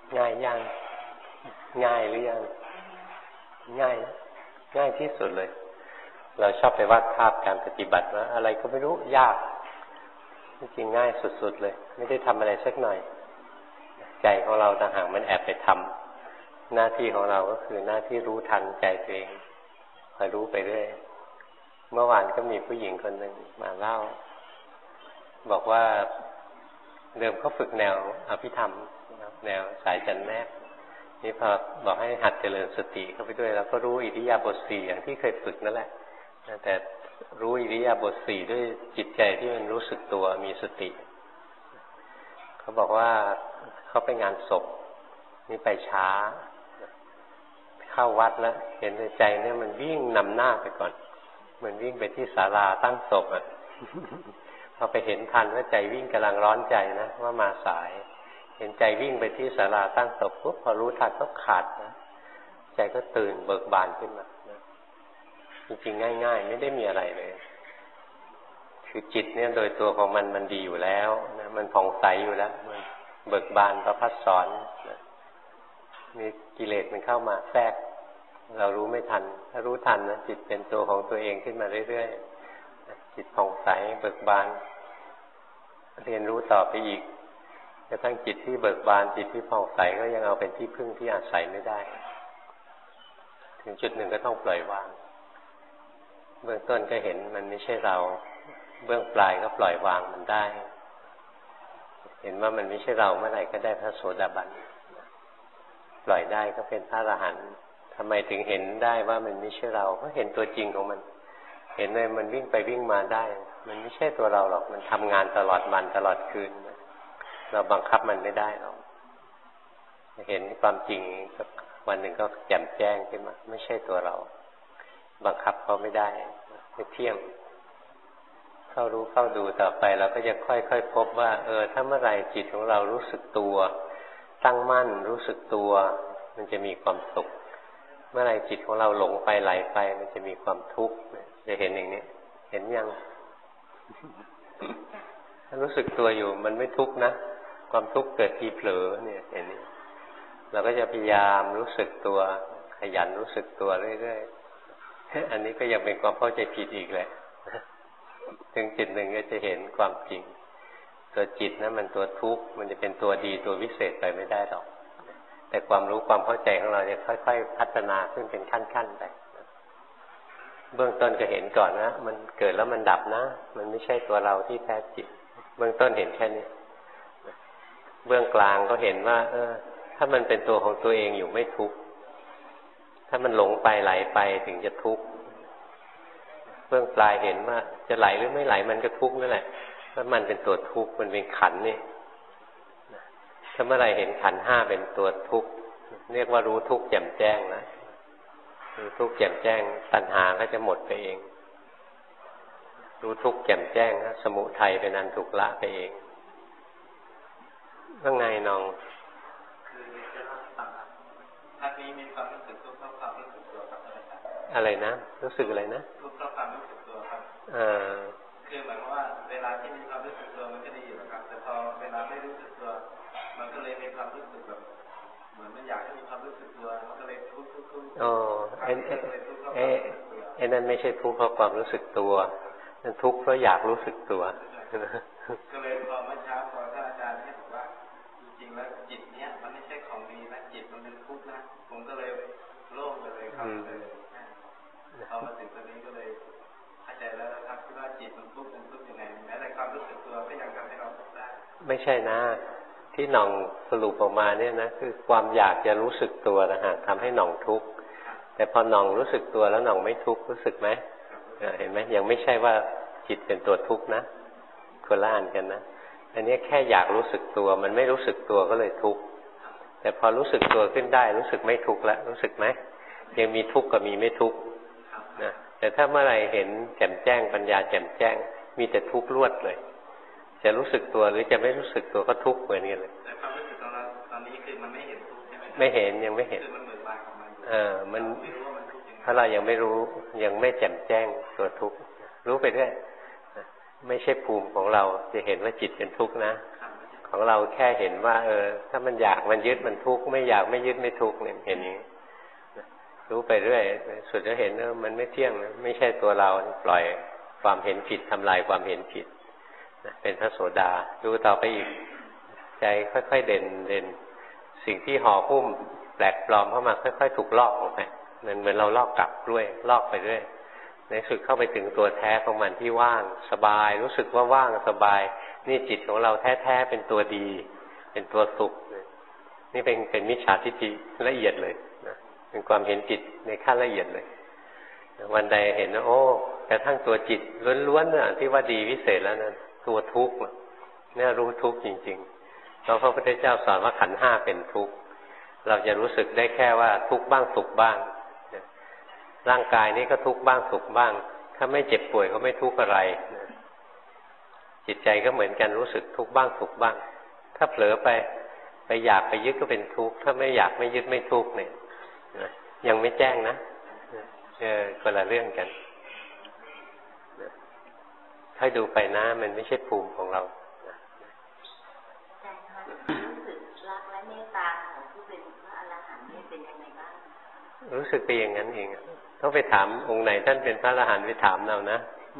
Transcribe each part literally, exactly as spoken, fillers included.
ง่ายยังง่ายหรือยังง่ายง่ายที่สุดเลยเราชอบไปวาดภาพการปฏิบัติว่าอะไรก็ไม่รู้ยากจริงง่ายสุดๆเลยไม่ได้ทำอะไรสักหน่อยใจของเราต่างหากมันแอบไปทำหน้าที่ของเราก็คือหน้าที่รู้ทันใจตัวเองคอยรู้ไปเรื่อยเมื่อวานก็มีผู้หญิงคนหนึ่งมาเล่าบอกว่าเดิมเขาฝึกแนวอภิธรรมแนวสายจันแนกนี่พอบอกให้หัดเจริญสติเข้าไปด้วยแล้วก็รู้อิริยาบถสี่อย่างที่เคยฝึกนั่นแหละแต่รู้อิริยาบถสี่ด้วยจิตใจที่มันรู้สึกตัวมีสติเขาบอกว่าเขาไปงานศพนี่ไปช้าเข้าวัดแล้วเห็นในใจเนี่ยมันวิ่งนำหน้าไปก่อนมันวิ่งไปที่ศาลาตั้งศพอ่ะพอไปเห็นทันว่าใจวิ่งกำลังร้อนใจนะว่ามาสายเห็นใจวิ่งไปที่ศาลาตั้งศพปุ๊บพอรู้ทันก็ขาดนะใจก็ตื่นเบิกบานขึ้นมาจริงๆง่ายๆไม่ได้มีอะไรเลยคือจิตเนี่ยโดยตัวของมันมันดีอยู่แล้วนะมันผ่องใสอยู่แล้วมันเบิกบานประภัสสรนะมีกิเลสมันเข้ามาแทรกเรารู้ไม่ทันถ้ารู้ทันนะจิตเป็นตัวของตัวเองขึ้นมาเรื่อยๆจิตผ่องใสเบิกบานเรียนรู้ต่อไปอีกกระทั่งจิตที่เบิกบานจิตที่ผ่องใสก็ยังเอาเป็นที่พึ่งที่อาศัยไม่ได้ถึงจุดหนึ่งก็ต้องปล่อยวางเบื้องต้นก็เห็นมันไม่ใช่เราเบื้องปลายก็ปล่อยวางมันได้เห็นว่ามันไม่ใช่เราเมื่อไหร่ก็ได้พระโสดาบันปล่อยได้ก็เป็นพระอรหันต์ทำไมถึงเห็นได้ว่ามันไม่ใช่เราเพราะเห็นตัวจริงของมันเห็นเลยมันวิ่งไปวิ่งมาได้มันไม่ใช่ตัวเราหรอกมันทำงานตลอดวันตลอดคืนเราบังคับมันไม่ได้หรอกเห็นความจริงวันหนึ่งก็แจ่มแจ้งขึ้นมาไม่ใช่ตัวเราบังคับเขาไม่ได้ไม่เที่ยงเข้ารู้เข้าดูต่อไปเราก็จะค่อยๆพบว่าเออถ้าเมื่อไหร่จิตของเรารู้สึกตัวตั้งมั่นรู้สึกตัวมันจะมีความสุขเมื่อไหร่จิตของเราหลงไปไหลไปมันจะมีความทุกข์จะเห็นอย่างนี้เห็นยัง ถ้ารู้สึกตัวอยู่มันไม่ทุกข์นะความทุกข์เกิดทีเผลอเนี่ยเห็นนี้เราก็จะพยายามรู้สึกตัวขยันรู้สึกตัวเรื่อยๆอันนี้ก็ยังเป็นความเข้าใจผิดอีกแหละถึงจิตหนึ่งก็จะเห็นความจริงตัวจิตนะมันตัวทุกข์มันจะเป็นตัวดีตัววิเศษไปไม่ได้หรอกแต่ความรู้ความเข้าใจของเราจะค่อยๆพัฒนาขึ้นเป็นขั้นๆไปเบื้องต้นก็เห็นก่อนนะมันเกิดแล้วมันดับนะมันไม่ใช่ตัวเราที่แท้จริงเบื้องต้นเห็นแค่นี้เบื้องกลางก็เห็นว่าเออถ้ามันเป็นตัวของตัวเองอยู่ไม่ทุกข์ถ้ามันหลงไปไหลไปถึงจะทุกข์เบื้องปลายเห็นว่าจะไหลหรือไม่ไหลมันก็ทุกข์นั่นแหละเพราะมันเป็นตัวทุกข์มันเป็นขันธ์นี่ถ้าเมื่อไรเห็นขันธ์ห้าเป็นตัวทุกข์เรียกว่ารู้ทุกข์แจ่มแจ้งนะรู้ทุกข์แจ่มแจ้งตัณหาก็จะหมดไปเองรู้ทุกข์แจ่มแจ้งนะสมุทัยเป็นอันถูกละไปเองว่าไงน้องคือจะเล่าให้ฟังครับท่านนี้มีความรู้สึกทุกข์เพราะความรู้สึกตัวครับอาจารย์อะไรนะรู้สึกอะไรนะทุกข์เพราะความรู้สึกตัวครับอ่าคือหมายความว่าเวลาที่มีความรู้สึกตัวมันก็ดีอยู่ครับแต่พอเวลาไม่รู้สึกตัวมันก็เลยมีความรู้สึกแบบเหมือนมันอยากให้มีความรู้สึกตัวมันก็เลยทุกข์ทุกข์ทุกข์อ๋อไอ้ไอ้ไอ้นั่นไม่ใช่ทุกข์เพราะความรู้สึกตัวนั่นทุกข์เพราะอยากรู้สึกตัวก็เลยพอเมื่อเช้าพอท่านอาจารย์ให้บอกว่าจริงๆแล้วจิตเนี้ยมันไม่ใช่ของดีนะจิตมันเป็นทุกข์นะผมก็เลยโล่งไปเลยครับเลยพอมาถึงตรงนี้ก็เลยเข้าใจแล้วครับที่ว่าจิตมันทุกข์มันทุกข์ยังไงแม้แต่ความรู้สึกตัวก็ยังทำให้เราทุกข์ได้ไม่ใช่นะที่หน่องสรุปออกมาเนี่ยนะคือความอยากจะรู้สึกตัวนะฮะทำให้หน่องทุกข์แต่พอหน่องรู้สึกตัวแล้วหน่องไม่ทุกข์รู้สึกไหมเห็นไหมยังไม่ใช่ว่าจิตเป็นตัวทุกข์นะคนละอันกันนะอันนี้แค่อยากรู้สึกตัวมันไม่รู้สึกตัวก็เลยทุกข์แต่พอรู้สึกตัวขึ้นได้รู้สึกไม่ทุกข์แล้วรู้สึกไหมยังมีทุกข์กับมีไม่ทุกข์นะแต่ถ้าเมื่อไรเห็นแจ่มแจ้งปัญญาแจ่มแจ้งมีแต่ทุกข์ล้วนเลยจะรู้สึกตัวหรือจะไม่รู้สึกตัวก็ทุกข์เหมือนกันเลยแต่ความรู้สึกตอนนั้นตอนนี้คือมันไม่เห็นทุกข์ใช่ไหมไม่เห็นยังไม่เห็นคือมันเหมือนบายของมันเออมันเพราะเรายังไม่รู้ยังไม่แจ่มแจ้งตัวทุกข์รู้ไปเรื่อยไม่ใช่ภูมิของเราจะเห็นว่าจิตเป็นทุกข์นะคของเราแค่เห็นว่าเออถ้ามันอยากมันยึดมันทุกข์ไม่อยากไม่ยึดไม่ทุกข์เนี่ยเห็นอย่างนี้รู้ไปเรื่อยสุดจะเห็นว่ามันไม่เที่ยงนะไม่ใช่ตัวเราปล่อยความเห็นผิดทำลายความเห็นผิดเป็นพระโสดาดูต่อไปอีกใจค่อยๆเด่นเด่นสิ่งที่ห่อหุ้มแปลกปลอมเข้ามาค่อยๆถูกลอกออกไปเหมือนเหมือนเราลอกกลับกล้วยลอกไปเรื่อยในสุดเข้าไปถึงตัวแท้ของมันที่ว่างสบายรู้สึกว่าว่างสบายนี่จิตของเราแท้ๆเป็นตัวดีเป็นตัวสุขนี่เป็นเป็นมิจฉาทิฏฐิละเอียดเลยนะเป็นความเห็นจิตในขั้นละเอียดเลยวันใดเห็นว่าโอ้กระทั่งตัวจิตล้วนๆน่ะที่ว่าดีวิเศษแล้วนะตัวทุกข์เนี่ยรู้ทุกข์จริงๆเพราะพระพุทธเจ้าสอนว่าขันธ์ห้าเป็นทุกข์เราจะรู้สึกได้แค่ว่าทุกข์บ้างสุขบ้างร่างกายนี้ก็ทุกข์บ้างสุขบ้างถ้าไม่เจ็บป่วยก็ไม่ทุกข์อะไรจิตใจก็เหมือนกันรู้สึกทุกข์บ้างสุขบ้างถ้าเผลอไปไปอยากไปยึดก็เป็นทุกข์ถ้าไม่อยากไม่ยึดไม่ทุกข์เนี่ยยังไม่แจ้งนะเออคนละเรื่องกันให้ดูไปนะมันไม่ใช่ภูมิของเรารู้สึกรักและเมตตาของผู้เป็นพระอรหันต์นี่เป็นยังไงบ้างรู้สึกไปอย่างนั้นเองต้องไปถามองค์ไหนท่านเป็นพระอรหันต์ไปถามเรานะ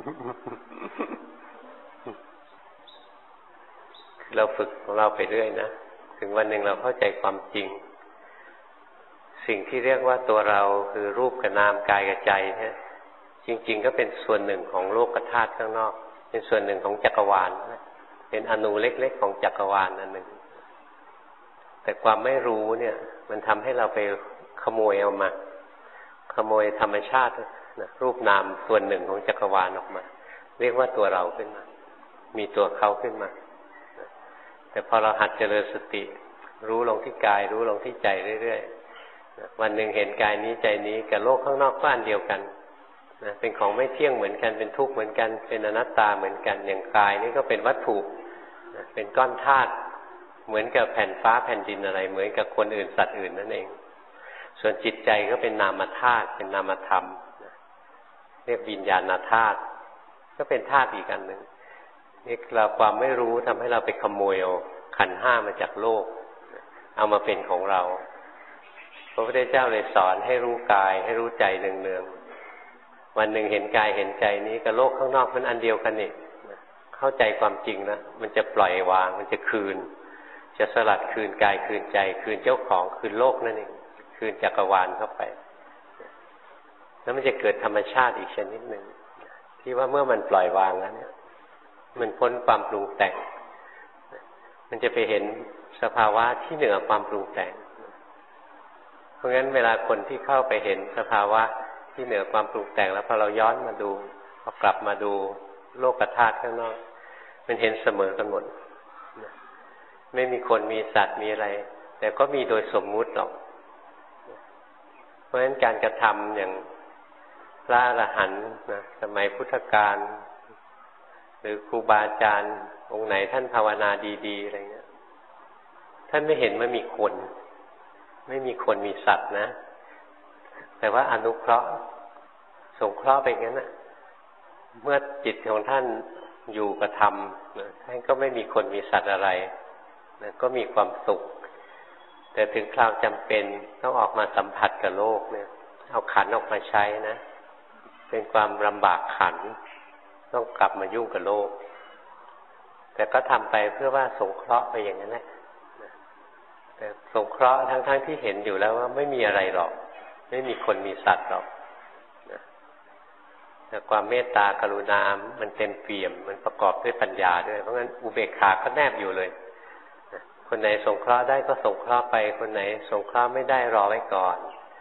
เราฝึกของเราไปเรื่อยนะถึงวันหนึ่งเราเข้าใจความจริงสิ่งที่เรียกว่าตัวเราคือรูปกับนามกายกับใจเนี่ยจริงๆก็เป็นส่วนหนึ่งของโลกธาตุข้างนอกเป็นส่วนหนึ่งของจักรวาลเป็นอนูเล็กๆของจักรวาลอันหนึ่งแต่ความไม่รู้เนี่ยมันทำให้เราไปขโมยเอามาขโมยธรรมชาตินะรูปนามส่วนหนึ่งของจักรวาลออกมาเรียกว่าตัวเราขึ้นมามีตัวเขาขึ้นมาแต่พอเราหัดเจริญสติรู้ลงที่กายรู้ลงที่ใจเรื่อยๆวันหนึ่งเห็นกายนี้ใจนี้กับโลกข้างนอกก็อันเดียวกันนะเป็นของไม่เที่ยงเหมือนกันเป็นทุกข์เหมือนกันเป็นอนัตตาเหมือนกันอย่างกายนี่ก็เป็นวัตถุนะเป็นก้อนธาตุเหมือนกับแผ่นฟ้าแผ่นดินอะไรเหมือนกับคนอื่นสัตว์อื่นนั่นเองส่วนจิตใจก็เป็นนามธาตุเป็นนามธรรมนะเรียกวิญญาณธาตุก็เป็นธาตุอีกอันหนึ่งนี่เราความไม่รู้ทำให้เราไปขโมยเอาขันธ์ห้ามาจากโลกเอามาเป็นของเราพระพุทธเจ้าเลยสอนให้รู้กายให้รู้ใจเนืองๆวันหนึ่งเห็นกายเห็นใจนี้กับโลกข้างนอกมันอันเดียวกันนี่เข้าใจความจริงนะมันจะปล่อยวางมันจะคืนจะสลัดคืนกายคืนใจคืนเจ้าของคืนโลกนั่นเองคืนจักรวาลเข้าไปแล้วมันจะเกิดธรรมชาติอีกชนิดหนึ่งที่ว่าเมื่อมันปล่อยวางแล้วเนี่ยมันพ้นความปรุงแต่งมันจะไปเห็นสภาวะที่เหนือความปรุงแต่งเพราะงั้นเวลาคนที่เข้าไปเห็นสภาวะที่เหนือความปรุงแต่งแล้วพอเราย้อนมาดูพอกลับมาดูโลกธาตุข้างนอกมันเห็นเสมอกันหมดไม่มีคนมีสัตว์มีอะไรแต่ก็มีโดยสมมุติหรอกเพราะฉะนั้นการกระทำอย่างพระอรหันต์นะสมัยพุทธกาลหรือครูบาอาจารย์องค์ไหนท่านภาวนาดีๆอะไรเงี้ยท่านไม่เห็นว่ามีคนไม่มีคนมีสัตว์นะแต่ว่าอนุเคราะห์สงเคราะห์ไปงั้นนะเมื่อจิตของท่านอยู่กับธรรมท่านก็ไม่มีคนมีสัตว์อะไรนะก็มีความสุขแต่ถึงคราวจำเป็นต้องออกมาสัมผัสกับโลกเนี่ยเอาขันออกมาใช้นะเป็นความลำบากขันต้องกลับมายุ่งกับโลกแต่ก็ทำไปเพื่อว่าสงเคราะห์ไปอย่างนั้นแหละแต่สงเคราะห์ทั้งๆ ท, ที่เห็นอยู่แล้วว่าไม่มีอะไรหรอกไม่มีคนมีสัตว์หรอกแต่ความเมตตากรุณามันเต็มเปี่ยมมันประกอบด้วยปัญญาด้วยเพราะงั้นอุเบกขาก็แนบอยู่เลยคนไหนสงเคราะห์ได้ก็สงเคราะห์ไปคนไหนสงเคราะห์ไม่ได้รอไว้ก่อน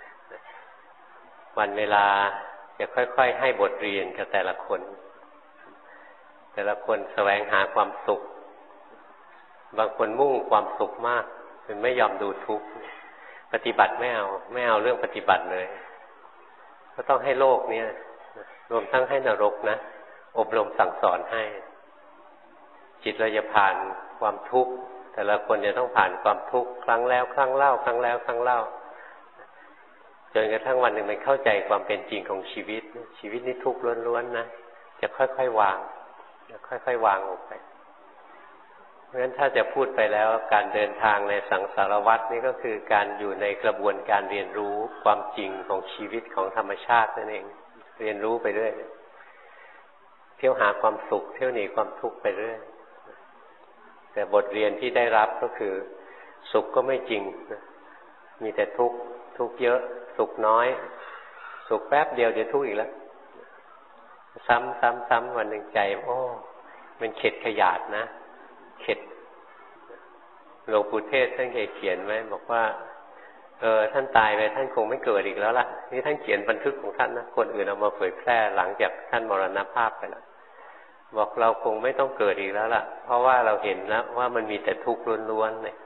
วันเวลาจะค่อยๆให้บทเรียนกับแต่ละคนแต่ละคนแสวงหาความสุขบางคนมุ่งความสุขมากจนไม่ยอมดูทุกข์ปฏิบัติไม่เอาไม่เอาเรื่องปฏิบัติเลยก็ต้องให้โลกเนี่ยรวมทั้งให้นรกนะอบรมสั่งสอนให้จิตเราจะผ่านความทุกข์แต่ละคนจะต้องผ่านความทุกข์ครั้งแล้วครั้งเล่าครั้งแล้วครั้งเล่าจนกระทั่งวันหนึ่งมันเข้าใจความเป็นจริงของชีวิตชีวิตนี้ทุกข์ล้วนๆนะจะค่อยๆวางค่อยๆวางออกไปเพราะฉะนั้นถ้าจะพูดไปแล้วการเดินทางในสังสารวัฏนี่ก็คือการอยู่ในกระบวนการเรียนรู้ความจริงของชีวิตของธรรมชาตินั่นเองเรียนรู้ไปเรื่อยเที่ยวหาความสุขเที่ยวหนีความทุกข์ไปเรื่อยแต่บทเรียนที่ได้รับก็คือสุขก็ไม่จริงมีแต่ทุกข์ทุกข์เยอะสุขน้อยสุขแป๊บเดียวเดี๋ยวทุกข์อีกแล้วซ้ำซ้ำซ้ำวันหนึ่งใจโอ้มันเข็ดขยาดนะเข็ดหลวงปู่เทศท่านเคยเขียนไว้บอกว่าเออท่านตายไปท่านคงไม่เกิดอีกแล้วล่ะนี่ท่านเขียนบันทึกของท่านนะคนอื่นเอามาเผยแพร่หลังจากท่านมรณภาพไปแล้วบอกเราคงไม่ต้องเกิดอีกแล้วล่ะเพราะว่าเราเห็นแล้วว่ามันมีแต่ทุกข์ล้วนๆเลย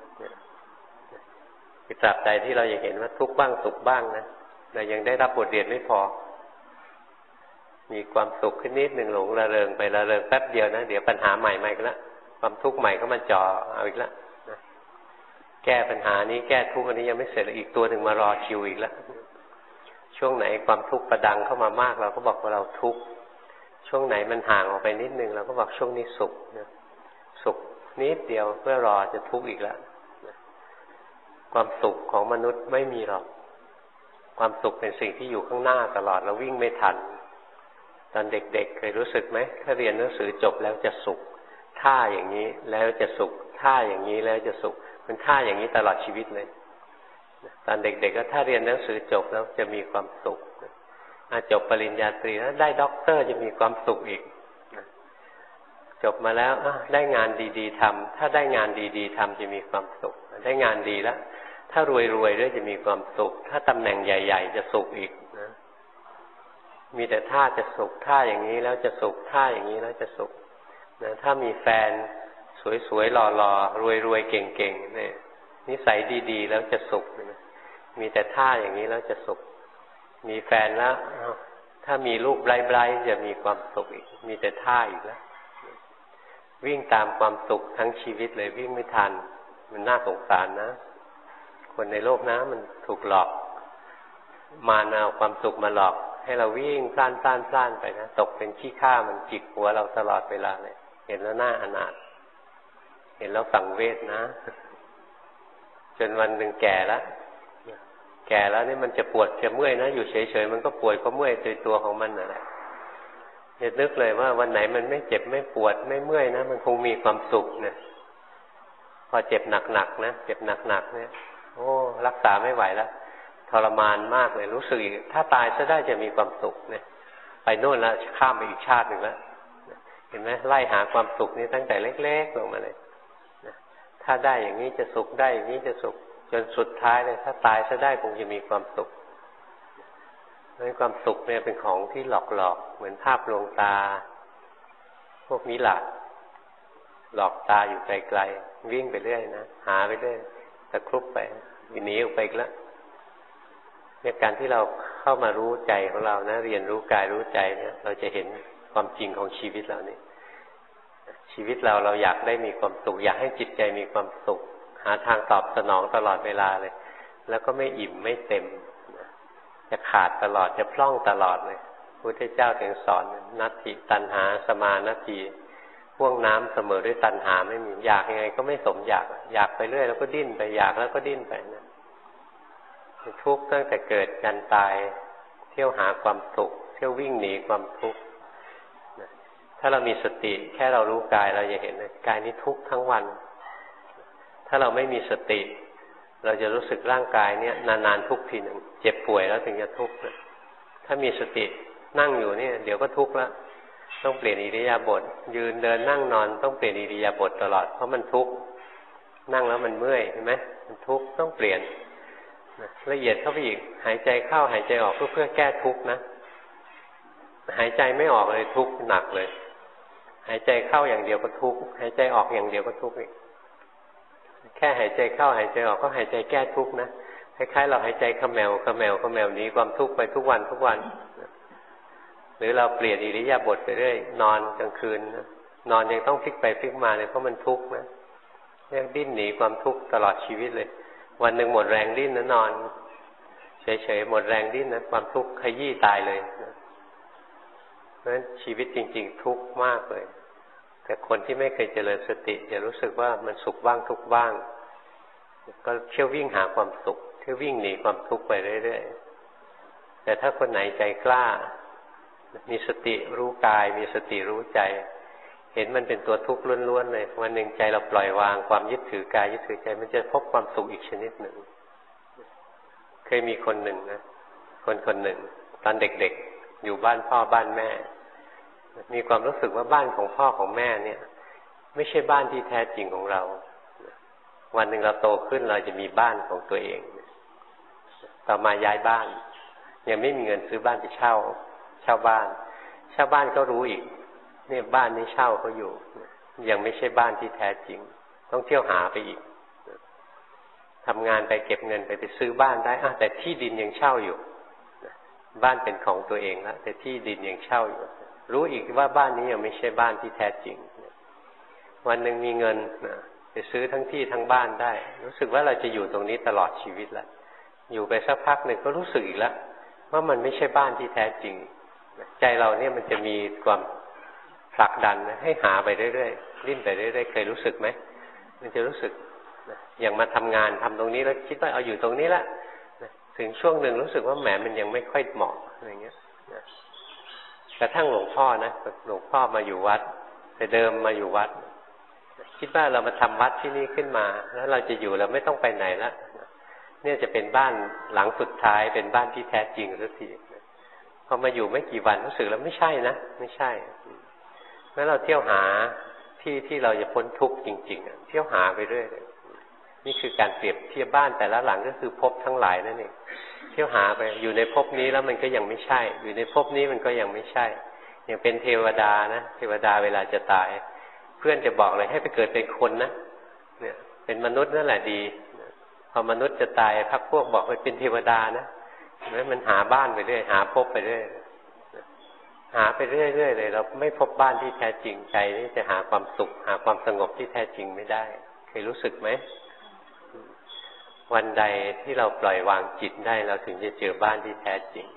ตราบใดที่เรายังเห็นว่าทุกข์บ้างสุขบ้างนะเรายังได้รับบทเรียนไม่พอมีความสุขขึ้นนิดหนึ่งหลงระเริงไประเริงแป๊บเดียวนะเดี๋ยวปัญหาใหม่มาอีกแล้วความทุกข์ใหม่ก็มาจ่อเอาอีกแล้วนะแก้ปัญหานี้แก้ทุกข์อันนี้ยังไม่เสร็จอีกตัวหนึ่งมารอคิวอีกแล้วช่วงไหนความทุกข์ประดังเข้ามามากเราก็บอกว่าเราทุกข์ช่วงไหนมันห่างออกไปนิดนึงเราก็บอกช่วงนี้สุขนะสุขนิดเดียวเพื่อรอจะทุกข์อีกแล้วนะความสุขของมนุษย์ไม่มีหรอกความสุขเป็นสิ่งที่อยู่ข้างหน้าตลอดเราวิ่งไม่ทันตอนเด็กๆเคยรู้สึกไหมถ้าเรียนหนังสือจบแล้วจะสุขท่าอย่างนี้แล้วจะสุขท่าอย่างนี้แล้วจะสุขเป็นท่าอย่างนี้ตลอดชีวิตเลยตอนเด็กๆก็ถ้าเรียนหนังสือจบแล้วจะมีความสุขจบปริญญาตรีแล้วได้ด็อกเตอร์จะมีความสุขอีกจบมาแล้วได้งานดีๆทำถ้าได้งานดีๆทำจะมีความสุขได้งานดีแล้วถ้ารวยๆด้วยจะมีความสุขถ้าตำแหน่งใหญ่ๆจะสุขอีกนะมีแต่ท่าจะสุขท่าอย่างนี้แล้วจะสุขท่าอย่างนี้แล้วจะสุขนะถ้ามีแฟนสวยๆหล่อๆรวยๆเก่งๆเนี่ยนิสัยดีๆแล้วจะสุขนะมีแต่ท่าอย่างนี้แล้วจะสุขมีแฟนแล้วถ้ามีลูกไบรท์ๆจะมีความสุขอีกมีแต่ท่าอีกแล้ววิ่งตามความสุขทั้งชีวิตเลยวิ่งไม่ทันมันน่าสงสารนะคนในโลกนะมันถูกหลอกมาเอาความสุขมาหลอกให้เราวิ่งพล่านพล่านพล่านไปนะตกเป็นขี้ข้ามันจิกหัวเราตลอดเวลาเลยเห็นแล้วน่าอนาถเห็นแล้วสังเวชนะจนวันหนึ่งแก่แล้วแก่แล้วนี่มันจะปวดจะเมื่อยนะอยู่เฉยๆมันก็ปวดก็เมื่อยโดยตัวของมันน่ะแหละจะนึกเลยว่าวันไหนมันไม่เจ็บไม่ปวดไม่เมื่อยนะมันคงมีความสุขนะพอเจ็บหนักๆนะเจ็บหนักๆเนี่ยโอ้รักษาไม่ไหวแล้วทรมานมากเลยรู้สึกอีกถ้าตายซะได้จะมีความสุขเนี่ยไปโน่นแล้วข้ามไปอีกชาติหนึ่งแล้วเห็นไหมไล่หาความสุขนี้ตั้งแต่เล็กๆลงมาเลยถ้าได้อย่างนี้จะสุขได้อย่างนี้จะสุขจนสุดท้ายเลยถ้าตายซะได้คงจะมีความสุขเพราะความสุขเนี่ยเป็นของที่หลอกๆเหมือนภาพลวงตาพวกนี้หละหลอกตาอยู่ไกลๆวิ่งไปเรื่อยนะหาไปเรื่อยตะครุบไปหนีออกไปอีกแล้วเนี่ยการที่เราเข้ามารู้ใจของเรานะเรียนรู้กายรู้ใจเนี่ยเราจะเห็นความจริงของชีวิตเราเนี่ยชีวิตเราเราอยากได้มีความสุขอยากให้จิตใจมีความสุขหาทางตอบสนองตลอดเวลาเลยแล้วก็ไม่อิ่มไม่เต็มจะขาดตลอดจะพร่องตลอดเลยพระพุทธเจ้าถึงสอนนัตถิตัณหาสมานัตถิพ่วงน้ำเสมอด้วยตัณหาไม่มีอยากยังไงก็ไม่สมอยากอยากไปเรื่อยแล้วก็ดิ้นไปอยากแล้วก็ดิ้นไปนะทุกข์ตั้งแต่เกิดจนตายเที่ยวหาความสุขเที่ยววิ่งหนีความทุกข์ถ้าเรามีสติแค่เรารู้กายเราจะเห็นเลยกายนี้ทุกข์ทั้งวันถ้าเราไม่มีสติเราจะรู้สึกร่างกายเนี้ยนานๆทุกทีหนึ่งเจ็บป่วยแล้วถึงจะทุกข์นะถ้ามีสตินั่งอยู่นี่เดี๋ยวก็ทุกข์แล้วต้องเปลี่ยนอิริยาบถยืนเดินนั่งนอนต้องเปลี่ยนอิริยาบถตลอดเพราะมันทุกข์นั่งแล้วมันเมื่อยเห็นไหมมันทุกข์ต้องเปลี่ยนละเอียดเข้าไปอีกหายใจเข้าหายใจออกเพื่อเพื่อแก้ทุกข์นะหายใจไม่ออกเลยทุกข์หนักเลยหายใจเข้าอย่างเดียวก็ทุกข์หายใจออกอย่างเดียวก็ทุกข์อีกแค่หายใจเข้าหายใจออกก็หายใจแก้ทุกข์นะคล้ายๆเราหายใจขมแมวขมแมวขมแมวนี้ความทุกข์ไปทุกวันทุกวันหรือเราเปลี่ยนอิริยาบถไปเรื่อยนอนกลางคืนนะนอนยังต้องพลิกไปพลิกมาเลยเพราะมันทุกข์นะยังดิ้นหนีความทุกข์ตลอดชีวิตเลยวันหนึ่งหมดแรงดิ้นนะนอนเฉยๆหมดแรงดิ้นนะความทุกข์ขยี้ตายเลยนะเพราะฉะนั้นชีวิตจริงๆทุกข์มากเลยแต่คนที่ไม่เคยเจริญสติจะรู้สึกว่ามันสุขบ้างทุกข์บ้างก็เที่ยววิ่งหาความสุขเที่ยววิ่งหนีความทุกข์ไปเรื่อยๆแต่ถ้าคนไหนใจกล้ามีสติรู้กายมีสติรู้ใจเห็นมันเป็นตัวทุกข์ล้วนๆเลยวันหนึ่งใจเราปล่อยวางความยึดถือกายยึดถือใจมันจะพบความสุขอีกชนิดหนึ่งเคยมีคนหนึ่งนะคนคนหนึ่งตอนเด็กๆอยู่บ้านพ่อบ้านแม่มีความรู้สึกว่าบ้านของพ่อของแม่เนี่ยไม่ใช่บ้านที่แท้จริงของเราวันหนึ่งเราโตขึ้นเราจะมีบ้านของตัวเองต่อมาย้ายบ้านยังไม่มีเงินซื้อบ้านไปเช่าเช่าบ้านเช่าบ้านก็รู้อีกเนี่ยบ้านนี้เช่าเขาอยู่ยังไม่ใช่บ้านที่แท้จริงต้องเที่ยวหาไปอีกทำงานไปเก็บเงินไปไปซื้อบ้านได้แต่ที่ดินยังเช่าอยู่บ้านเป็นของตัวเองแล้วแต่ที่ดินยังเช่าอยู่รู้อีกว่าบ้านนี้ยังไม่ใช่บ้านที่แท้จริงวันหนึ่งมีเงินไปซื้อทั้งที่ทั้งบ้านได้รู้สึกว่าเราจะอยู่ตรงนี้ตลอดชีวิตแล้วอยู่ไปสักพักหนึ่งก็รู้สึกอีกแล้วว่ามันไม่ใช่บ้านที่แท้จริงใจเราเนี่ยมันจะมีความผลักดันให้หาไปเรื่อยๆดิ้นไปเรื่อยๆเคยรู้สึกไหมมันจะรู้สึกอย่างมาทำงานทำตรงนี้แล้วคิดว่าเอาอยู่ตรงนี้ละถึงช่วงหนึ่งรู้สึกว่าแหมมันยังไม่ค่อยเหมาะอะไรเงี้ยกระทั่งหลวงพ่อนะหลวงพ่อมาอยู่วัดแต่เดิมมาอยู่วัดคิดว่าเรามาทำวัดที่นี่ขึ้นมาแล้วเราจะอยู่เราไม่ต้องไปไหนละเนี่ยจะเป็นบ้านหลังสุดท้ายเป็นบ้านที่แท้จริงสักทีพอมาอยู่ไม่กี่วันรู้สึกแล้วไม่ใช่นะไม่ใช่เมื่อเราเที่ยวหาที่ที่เราจะพ้นทุกข์จริงๆเที่ยวหาไปเรื่อยนี่คือการเปรียบเทียบบ้านแต่ละหลังก็คือภพทั้งหลายนั่นเองเที่ยวหาไปอยู่ในภพนี้แล้วมันก็ยังไม่ใช่อยู่ในภพนี้มันก็ยังไม่ใช่อย่างเป็นเทวดานะเทวดาเวลาจะตายเพื่อนจะบอกเลยให้ไปเกิดเป็นคนนะเนี่ยเป็นมนุษย์นั่นแหละดีพอมนุษย์จะตายพรรคพวกบอกไปเป็นเทวดานะแล้วมันหาบ้านไปเรื่อยหาภพไปเรื่อยหาไปเรื่อยๆเลยเราไม่พบบ้านที่แท้จริงใจนี่จะหาความสุขหาความสงบที่แท้จริงไม่ได้เคยรู้สึกไหมวันใดที่เราปล่อยวางจิตได้เราถึงจะเจอบ้านที่แท้จริง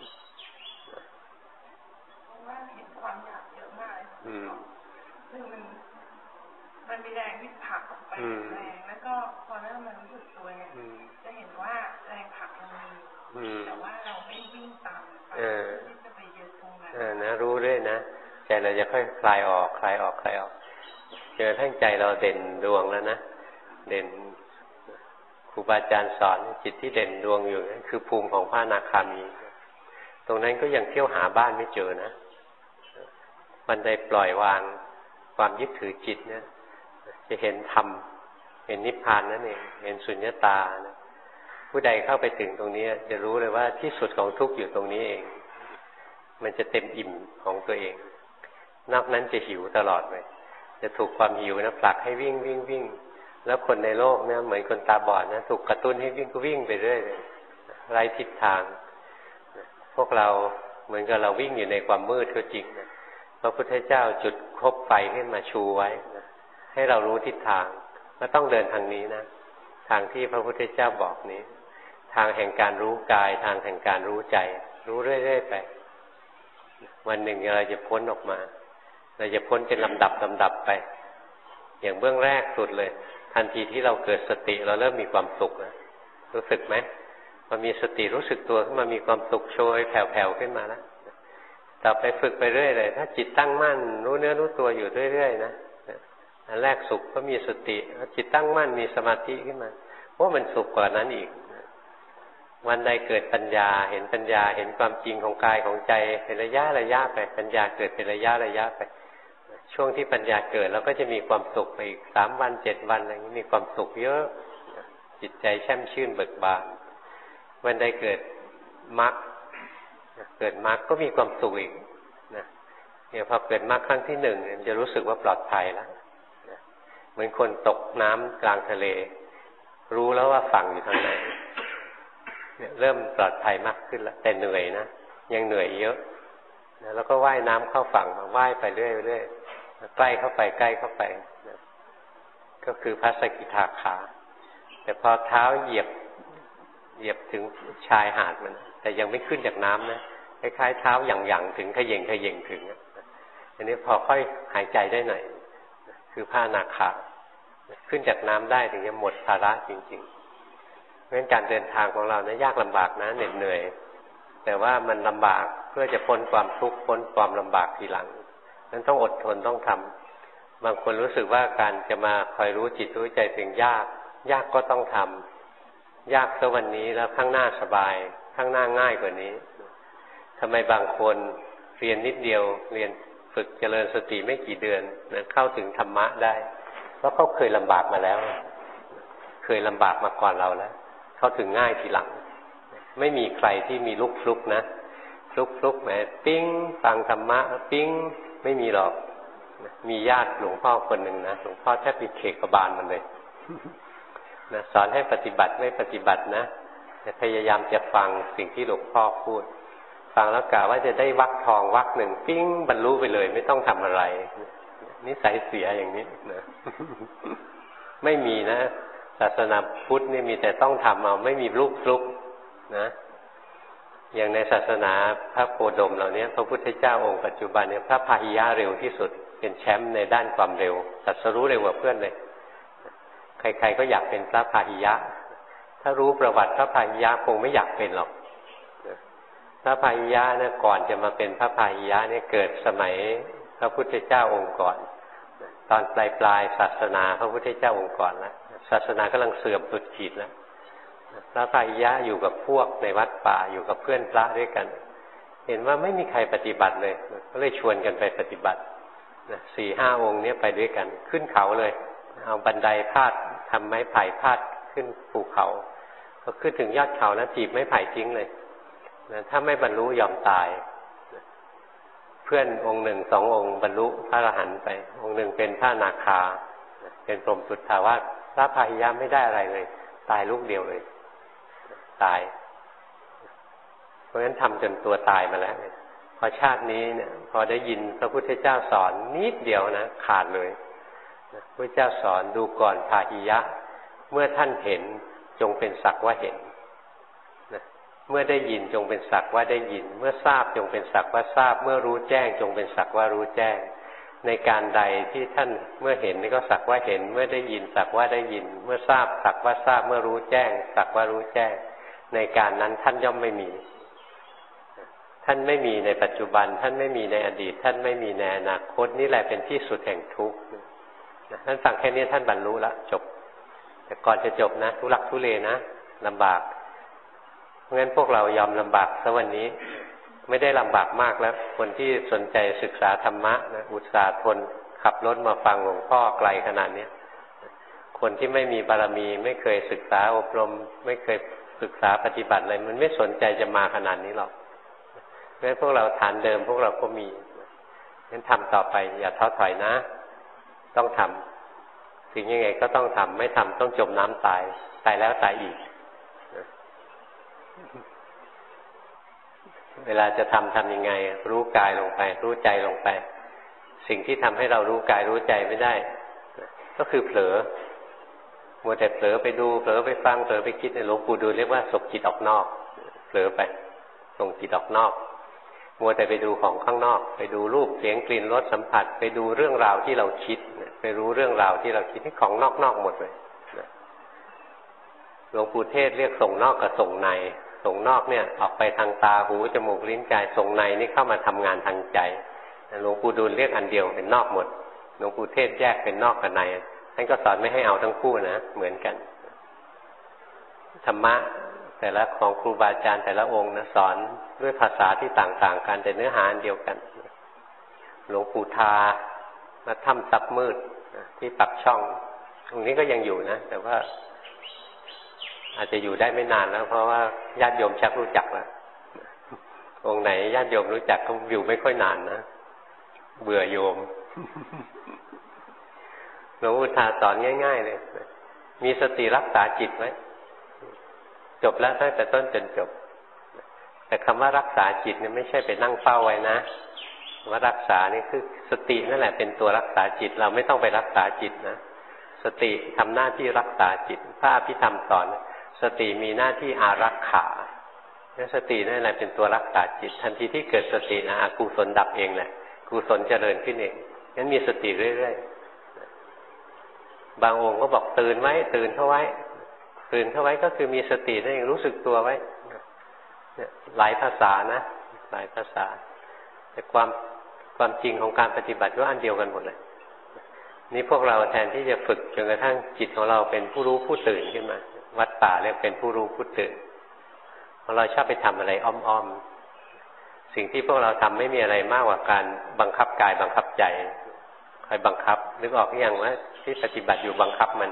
ว่าเห็นความอยากเยอะมากอืมคือมันมันมีแรงที่ผลักออกไปแรงแล้วก็พอเริ่มมันรู้สึกตัวเนี่ยจะเห็นว่าแรงผลักมันมีแต่ว่าเราไม่วิ่งตามที่จะไปยึดตรงนั้นเออนะรู้เรื่อยนะใจเราจะค่อยคลายออกคลายออกคลายออกเจอทั้งใจเราเด่นดวงแล้วนะเด่นครูบาอาจารย์สอนจิตที่เด่นดวงอยู่นั่นคือภูมิของพระอนาคามีตรงนั้นก็ยังเที่ยวหาบ้านไม่เจอนะวันใดปล่อยวางความยึดถือจิตเนี่ยจะเห็นธรรมเห็นนิพพานนั่นเองเห็นสุญญตานะผู้ใดเข้าไปถึงตรงนี้จะรู้เลยว่าที่สุดของทุกข์อยู่ตรงนี้เองมันจะเต็มอิ่มของตัวเองนอกนั้นจะหิวตลอดเลยจะถูกความหิวนะผลักให้วิ่งวิ่งวิ่งแล้วคนในโลกเนี่ยเหมือนคนตาบอดนะถูกกระตุ้นให้วิ่งก็วิ่งไปเรื่อยเลยไร้ทิศทางพวกเราเหมือนกับเราวิ่งอยู่ในความมืดก็จริงนะพระพุทธเจ้าจุดคบไฟขึ้นมาชูไว้นะให้เรารู้ทิศทางว่าต้องเดินทางนี้นะทางที่พระพุทธเจ้าบอกนี้ทางแห่งการรู้กายทางแห่งการรู้ใจรู้เรื่อยๆไปวันหนึ่งเราจะพ้นออกมาเราจะพ้นเป็นลำดับลำดับไปอย่างเบื้องแรกสุดเลยทันทีที่เราเกิดสติเราเริ่มมีความสุขนะรู้สึกไหมพอมีสติรู้สึกตัวขึ้นมามีความสุขโชยแผ่วๆขึ้นมาแล้วต่อไปฝึกไปเรื่อยเลยถ้าจิตตั้งมั่นรู้เนื้อรู้ตัวอยู่เรื่อยๆนะอันแรกสุขก็มีสติแล้วจิตตั้งมั่นมีสมาธิขึ้นมาโอ้มันสุขกว่านั้นอีกวันใดเกิดปัญญาเห็นปัญญาเห็นความจริงของกายของใจเป็นระยะระยะไปปัญญาเกิดเป็นระยะระยะไปช่วงที่ปัญญาเกิดเราก็จะมีความสุขไปอีกสามวันเจ็ดวันอะไรนี้มีความสุขเยอะจิตใจแช่มชื่นเบิกบานวันใดเกิดมรรคเกิดมรรคก็มีความสุขอีกนะเนี่ยพอเกิดมรรคครั้งที่หนึ่งจะรู้สึกว่าปลอดภัยแล้วเหมือนคนตกน้ำกลางทะเลรู้แล้วว่าฝั่งอยู่ทางไหนเนี่ยเริ่มปลอดภัยมากขึ้นแล้วแต่เหนื่อยนะยังเหนื่อยเยอะนะแล้วก็ว่ายน้ำเข้าฝั่งมาว่ายไปเรื่อยๆใกล้เข้าไปใกล้เข้าไปนะก็คือพระสกิทาคาแต่พอเท้าเหยียบเหยียบถึงชายหาดมันแต่ยังไม่ขึ้นจากน้ำนะคล้ายๆเท้าหยั่งๆถึงขย่งขย่งถึงอันนี้พอค่อยหายใจได้หน่อยคือพระอนาคาขึ้นจากน้ำได้ถึงจะหมดภาระจริงๆเพราะฉะนั้นการเดินทางของเรานะยากลำบากนะเหน็ดเหนื่อยแต่ว่ามันลำบากเพื่อจะพ้นความทุกข์พ้นความลำบากทีหลังนั้นต้องอดทนต้องทำบางคนรู้สึกว่าการจะมาคอยรู้จิตรู้ใจเป็นยากยากก็ต้องทำยากซะวันนี้แล้วข้างหน้าสบายข้างหน้าง่ายกว่านี้ทำไมบางคนเรียนนิดเดียวเรียนฝึกเจริญสติไม่กี่เดือนนะเข้าถึงธรรมะได้เพราะเขาเคยลำบากมาแล้วเคยลำบากมาก่อนเราแล้วเข้าถึงง่ายทีหลังไม่มีใครที่มีลุกฟลุกนะฟลุกฟลุกแหมปิ้งฟังธรรมะปิ้งไม่มีหรอกมีญาติหลวงพ่อคนหนึ่งนะหลวงพ่อแทบมีเขกบาลมันเลยนะสอนให้ปฏิบัติไม่ปฏิบัตินะแต่พยายามจะฟังสิ่งที่หลวงพ่อพูดฟังแล้วกะว่าจะได้วรรคทองวรรคหนึ่งปิ้งบรรลุไปเลยไม่ต้องทำอะไรนิสัยเสียอย่างนี้นะไม่มีนะศาสนาพุทธนี่มีแต่ต้องทำเอาไม่มีลุกฟลุกนะอย่างในศาสนาพระโคดมเหล่านี้พระพุทธเจ้าองค์ปัจจุบันเนี่ยพระพาหิยะเร็วที่สุดเป็นแชมป์ในด้านความเร็วตรัสรู้เร็วกว่าเพื่อนเลยใครๆก็อยากเป็นพระพาหิยะถ้ารู้ประวัติพระพาหิยะคงไม่อยากเป็นหรอกพระพาหิยะเนี่ยก่อนจะมาเป็นพระพาหิยะเนี่ยเกิดสมัยพระพุทธเจ้าองค์ก่อนตอนปลายปลายศาสนาพระพุทธเจ้าองค์ก่อนแล้วศาสนากำลังเสื่อมสุดขีดแล้วพระพาหิยะอยู่กับพวกในวัดป่าอยู่กับเพื่อนพระด้วยกันเห็นว่าไม่มีใครปฏิบัติเลยก็เลยชวนกันไปปฏิบัติสี่ห้าองค์นี้ไปด้วยกันขึ้นเขาเลยเอาบันไดพาดทำไม้ไผ่พาดขึ้นภูเขาก็ขึ้นถึงยอดเขานะถีบไม้ไผ่ทิ้งเลยนะถ้าไม่บรรลุยอมตายเพื่อนองค์หนึ่งสององค์บรรลุพระอรหันต์ไปองค์หนึ่งเป็นพระอนาคาเป็นพรหมสุทธาวาสพระพาหิยะไม่ได้อะไรเลยตายลูกเดียวเลยตายเพราะฉะนั้นทำจนตัวตายมาแล้วพอชาตินี้เนี่ยพอได้ยินพระพุทธเจ้าสอนนิดเดียวนะขาดเลยพระเจ้าสอนดูก่อนพาหิยะเมื่อท่านเห็นจงเป็นสักว่าเห็นเมื่อได้ยินจงเป็นสักว่าได้ยินเมื่อทราบจงเป็นสักว่าทราบเมื่อรู้แจ้งจงเป็นสักว่ารู้แจ้งในการใดที่ท่านเมื่อเห็นนี่ก็สักว่าเห็นเมื่อได้ยินสักว่าได้ยินเมื่อทราบสักว่าทราบเมื่อรู้แจ้งสักว่ารู้แจ้งในการนั้นท่านย่อมไม่มีท่านไม่มีในปัจจุบันท่านไม่มีในอดีตท่านไม่มีในอนาคตนี่แหละเป็นที่สุดแห่งทุกข์ท่านฟังแค่นี้ท่านบรรลุแล้วจบแต่ก่อนจะจบนะทุลักทุเลนะลำบากเพราะงั้นพวกเรายอมลำบากซะวันนี้ไม่ได้ลำบากมากแล้วคนที่สนใจศึกษาธรรมะนะอุตส่าห์ทนขับรถมาฟังหลวงพ่อไกลขนาดนี้คนที่ไม่มีบารมีไม่เคยศึกษาอบรมไม่เคยศึกษาปฏิบัติอะไรมันไม่สนใจจะมาขนาดนี้หรอกเพราะฉะนั้นพวกเราฐานเดิมพวกเราก็มีงั้นทำต่อไปอย่าท้อถอยนะต้องทำถึงยังไงก็ต้องทำไม่ทำต้องจมน้ำตายตายแล้วตายอีกเวลาจะทำทำยังไงรู้กายลงไปรู้ใจลงไปสิ่งที่ทำให้เรารู้กายรู้ใจไม่ได้ก็คือเผลอมัวแต่เผลอไปดูเผลอไปฟังเผลอไปคิดในหลวงปู่ดูเรียกว่าส่งจิตออกนอกเผลอไปส่งจิตออกนอกมัวแต่ไปดูของข้างนอกไปดูรูปเสียงกลิ่นรสสัมผัสไปดูเรื่องราวที่เราคิดไปรู้เรื่องราวที่เราคิดให้ของนอกๆหมดเลยหลวงปู่เทศเรียกส่งนอกกับส่งในส่งนอกเนี่ยออกไปทางตาหูจมูกลิ้นกายส่งในนี่เข้ามาทำงานทางใจหลวงปู่ดูลเรียกอันเดียวเป็นนอกหมดหลวงปู่เทศแยกเป็นนอกกับในท่านก็สอนไม่ให้เอาทั้งคู่นะเหมือนกันธรรมะแต่ละของครูบาอาจารย์แต่ละองค์นะสอนด้วยภาษาที่ต่างๆกันแต่เนื้อหาอันเดียวกันหลวงปู่ทามาถ้ำซับมืดที่ปักช่องตรงนี้ก็ยังอยู่นะแต่ว่าอาจจะอยู่ได้ไม่นานแล้วเพราะว่าญาติโยมชักรู้จักแล้วองค์ไหนญาติโยมรู้จักก็อยู่ไม่ค่อยนานนะเบื่อโยมหลวงปู่ทาสอนง่ายๆเลยมีสติรักษาจิตไว้จบแล้วตั้งแต่ต้นจนจบแต่คำว่ารักษาจิตเนี่ยไม่ใช่ไปนั่งเฝ้าไว้นะว่ารักษานี่คือสตินั่นแหละเป็นตัวรักษาจิตเราไม่ต้องไปรักษาจิตนะสติทำหน้าที่รักษาจิตพระอภิธรรมสอนสติมีหน้าที่อารักขาเนี่ยสตินั่นแหละเป็นตัวรักษาจิตทันทีที่เกิดสตินะอกุศลดับเองแหละกุศลเจริญขึ้นเองงั้นมีสติเรื่อยบางองค์ก็บอกตื่นไว้ตื่นเข้าไว้ตื่นเข้าไว้ก็คือมีสตินั่นเองรู้สึกตัวไว้เนี่ยหลายภาษานะหลายภาษาแต่ความความจริงของการปฏิบัติก็อันเดียวกันหมดเลยนี่พวกเราแทนที่จะฝึกจนกระทั่งจิตของเราเป็นผู้รู้ผู้ตื่นขึ้นมาวัดป่าเรียกเป็นผู้รู้ผู้ตื่นของเราชอบไปทำอะไรอ้อมๆสิ่งที่พวกเราทำไม่มีอะไรมากกว่าการบังคับกายบังคับใจคอยบังคับนึกออกหรือยังว่าที่ปฏิบัติอยู่บังคับมัน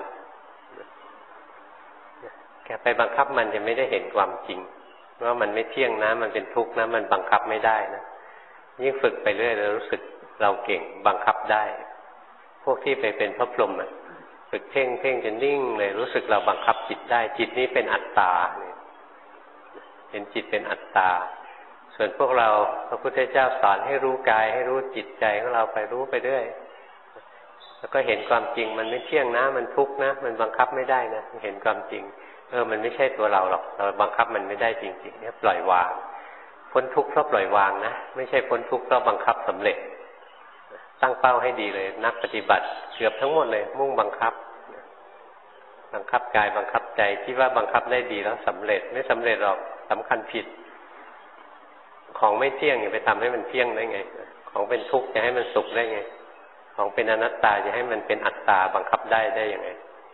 แกไปบังคับมันจะไม่ได้เห็นความจริงว่ามันไม่เที่ยงนะมันเป็นทุกข์นะมันบังคับไม่ได้นะยิ่งฝึกไปเรื่อยเรารู้สึกเราเก่งบังคับได้พวกที่ไปเป็นพระพรหมอ่ะฝึกเพ่งเพ่งจนนิ่งเลยรู้สึกเราบังคับจิตได้จิตนี้เป็นอัตตาเห็นจิตเป็นอัตตาส่วนพวกเราพระพุทธเจ้าสอนให้รู้กายให้รู้จิตใจของเราไปรู้ไปเรื่อยแล้วก็เห็นความจริงมันไม่เที่ยงนะมันทุกข์นะมันบังคับไม่ได้นะเห็นความจริงเออมันไม่ใช่ตัวเราหรอกเราบังคับมันไม่ได้จริงๆเนี่ยปล่อยวางพ้นทุกข์เพราะปล่อยวางนะไม่ใช่พ้นทุกข์เพราะบังคับสำเร็จตั้งเป้าให้ดีเลยนักปฏิบัติเกือบทั้งหมดเลยมุ่งบังคับบังคับกายบังคับใจคิดว่าบังคับได้ดีแล้วสำเร็จไม่สำเร็จหรอกสำคัญผิดของไม่เที่ยงอย่าไปทำให้มันเที่ยงได้ไงของเป็นทุกข์จะให้มันสุขได้ไงของเป็นอนัตตาจะให้มันเป็นอัตตาบังคับได้ได้ยังไง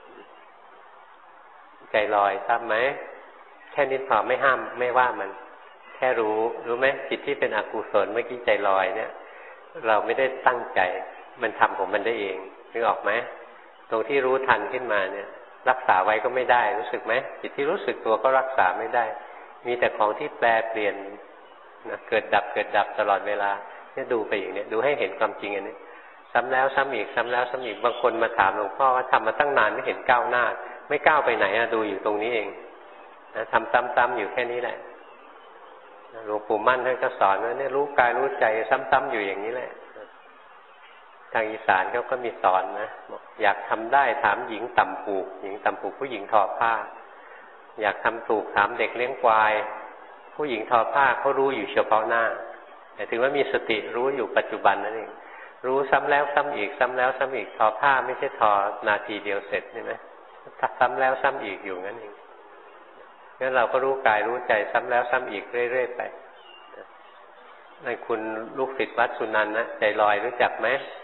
ใจลอยทราบไหมแค่นี้พอไม่ห้ามไม่ว่ามันแค่รู้รู้ไหมจิตที่เป็นอกุศลเมื่อกี้ใจลอยเนี่ยเราไม่ได้ตั้งใจมันทำของมันได้เองนึกออกไหมตรงที่รู้ทันขึ้นมาเนี่ยรักษาไว้ก็ไม่ได้รู้สึกไหมจิตที่รู้สึกตัวก็รักษาไม่ได้มีแต่ของที่แปรเปลี่ยนนะเกิดดับเกิดดับตลอดเวลาเนี่ยดูไปอย่างนี้ดูให้เห็นความจริงอันนี้ซ้ำแล้วซ้ำอีกซ้ำแล้วซ้ำอีกบางคนมาถามหลวงพ่อว่าทำมาตั้งนานไม่เห็นก้าวหน้าไม่ก้าวไปไหนอะดูอยู่ตรงนี้เองนะทำซ้ำๆอยู่แค่นี้แหละหลวงปู่มั่นท่านก็สอนว่าเนี่ยรู้กายรู้ใจซ้ำๆอยู่อย่างนี้แหละทางอีสานเขาก็มีสอนนะบอกอยากทำได้ถามหญิงตำปูกหญิงตำปูกผู้หญิงทอผ้าอยากทำถูกถามเด็กเลี้ยงควายผู้หญิงทอผ้าเขารู้อยู่เฉพาะหน้าแต่ถึงว่ามีสติรู้อยู่ปัจจุบันนั่นเองรู้ซ้ำแล้วซ้ำอีกซ้ำแล้วซ้ำอีกทอผ้าไม่ใช่ทอนาทีเดียวเสร็จใช่ไหมซ้ำแล้วซ้ำอีกอยู่งั้นเองงั้นเราก็รู้กายรู้ใจซ้ำแล้วซ้ำอีกเรื่อยๆไปในคุณลูกศิษย์วัดสุนันท์นะใจลอยรู้จักไหม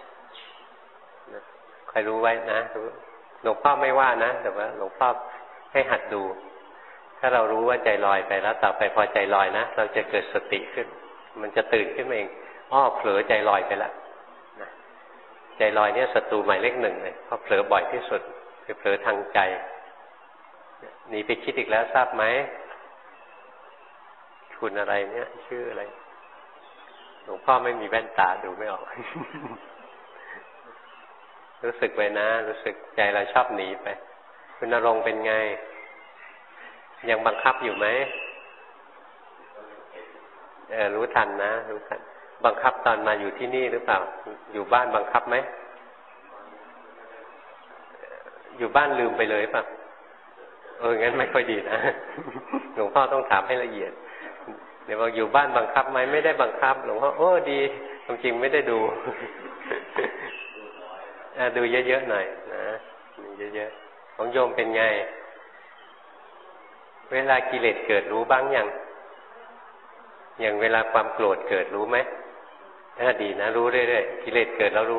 ใครรู้ไว้นะหลวงพ่อไม่ว่านะแต่ว่าหลวงพ่อให้หัดดูถ้าเรารู้ว่าใจลอยไปแล้วต่อไปพอใจลอยนะเราจะเกิดสติขึ้นมันจะตื่นขึ้นมาเองอ้อเผลอใจลอยไปแล้วใจลอยเนี่ยศัตรูหมายเลขหนึ่งเลยเพราะเผลอบ่อยที่สุดคือเผลอทางใจหนีไปคิดอีกแล้วทราบไหมคุณอะไรเนี่ยชื่ออะไรหลวงพ่อไม่มีแว่นตาดูไม่ออก รู้สึกไปนะรู้สึกใจเราชอบหนีไปคุณณรงค์เป็นไงยังบังคับอยู่ไหมเออรู้ทันนะรู้ทันบังคับตอนมาอยู่ที่นี่หรือเปล่าอยู่บ้านบังคับไหมอยู่บ้านลืมไปเลยป่ะเอองั้นไม่ค่อยดีนะหลวงพ่อต้องถามให้ละเอียดเดี๋ยวบอกอยู่บ้านบังคับไหมไม่ได้บังคับหลวงพ่อโอ้ดีความจริงไม่ได้ดูดูเยอะๆหน่อยนะเยอะๆของโยมเป็นไงเวลากิเลสเกิดรู้บ้างยังอย่างเวลาความโกรธเกิดรู้ไหมถ้าดีนะรู้เรื่อยๆกิเลสเกิดแล้วรู้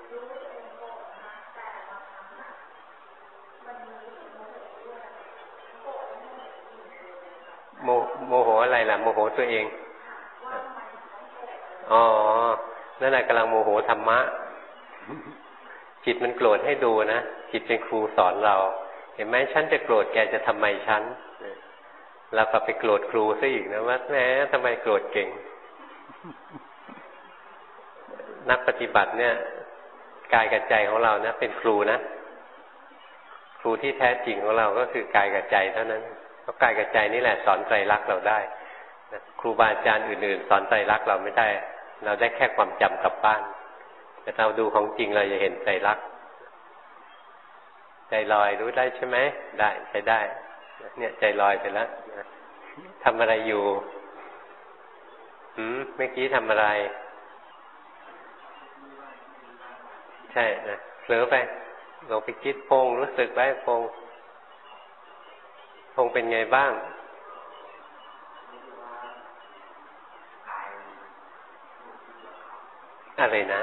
โมโมโหอะไรล่ะโมโหตัวเองอ๋อนั่นแหละกำลังโมโหธรรมะจิตมันโกรธให้ดูนะจิตเป็นครูสอนเราเห็นไหมฉันจะโกรธแกจะทำไมฉันเราก็ไปโกรธครูซะอีกนะว่าแหมทำไมโกรธเก่งนักปฏิบัติเนี่ยกายกับใจของเรานะเป็นครูนะครูที่แท้จริงของเราก็คือกายกับใจเท่านั้นเพราะกายกับใจนี่แหละสอนไตรลักษณ์เราได้ครูบาอาจารย์อื่นๆสอนไตรลักษณ์เราไม่ได้เราได้แค่ความจำกลับบ้านแต่เราดูของจริงเราจะเห็นไตรลักษณ์ใจลอยรู้ได้ใช่ไหมได้ใช้ได้เนี่ยใจลอยไปแล้วทำอะไรอยู่หืมเมื่อกี้ทำอะไรใช่นะเผลอไปลงไปคิดพงรู้สึกไว้พงพงเป็นไงบ้างอะไรนะ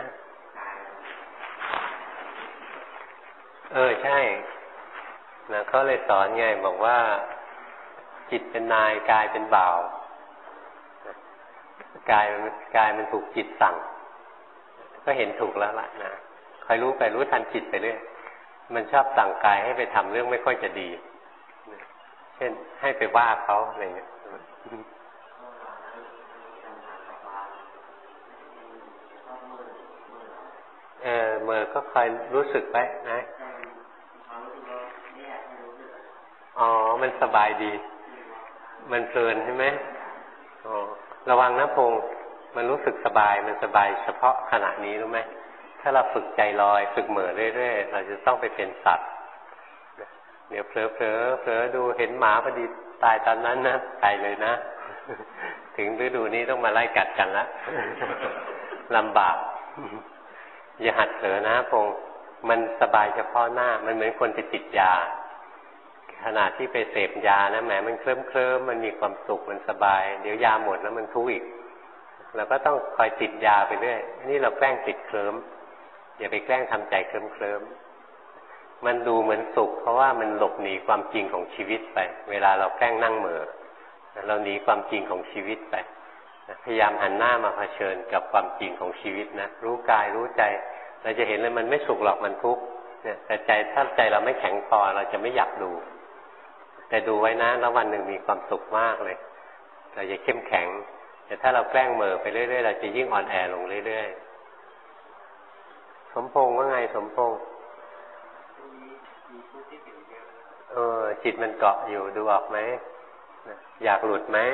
เออใช่นะเขาเลยสอนไงบอกว่าจิตเป็นนายกายเป็นบ่าวกายมันกายมันถูกจิตสั่งก็เห็นถูกแล้วล่ะนะคอยรู้ไปรู้ทันจิตไปเรื่อยมันชอบสั่งกายให้ไปทำเรื่องไม่ค่อยจะดีเช่นให้ไปว่าเขาอะไรเงี้ยเออเมื่อก็คอยรู้สึกไปนะอ๋อมันสบายดีมันเพลินใช่ไหมอ๋อระวังนะพงมันรู้สึกสบายมันสบายเฉพาะขณะนี้รู้ไหมถ้าเราฝึกใจลอยฝึกเหม่อเรื่อยๆเราจะต้องไปเป็นสัตว์เดี๋ยวเผลอเผลอเผลอดูเห็นหมาพอดีตายตอนนั้นนะตายเลยนะถึงฤดูนี้ต้องมาไล่กัดกันละลำบากอย่าหัดเผลอนะพงมันสบายเฉพาะหน้ามันเหมือนคนไปติดยาขณะที่ไปเสพยานะแหมมันเคลิ้มเคลิ้มมันมีความสุขมันสบายเดี๋ยวยาหมดแล้วมันทุกข์อีกเราก็ต้องคอยติดยาไปเรื่อยนี่เราแกล้งติดเคลิ้มอย่าไปแกล้งทำใจเคลิ้มเคลิ้มมันดูเหมือนสุขเพราะว่ามันหลบหนีความจริงของชีวิตไปเวลาเราแกล้งนั่งเหม่อเราหนีความจริงของชีวิตไปพยายามหันหน้ามาเผชิญกับความจริงของชีวิตนะรู้กายรู้ใจเราจะเห็นเลยมันไม่สุขหรอกมันทุกข์เนี่ยแต่ใจถ้าใจเราไม่แข็งพอเราจะไม่อยากดูแต่ดูไว้นะแล้ววันหนึ่งมีความสุขมากเลยเราจะเข้มแข็งแต่ถ้าเราแกล้งเหม่อไปเรื่อยๆเราจะยิ่งอ่อนแอลงเรื่อยๆสมพงษ์ว่าไงสมพงษ์เออจิตมันเกาะอยู่ดูออกไหมอยากหลุดไหม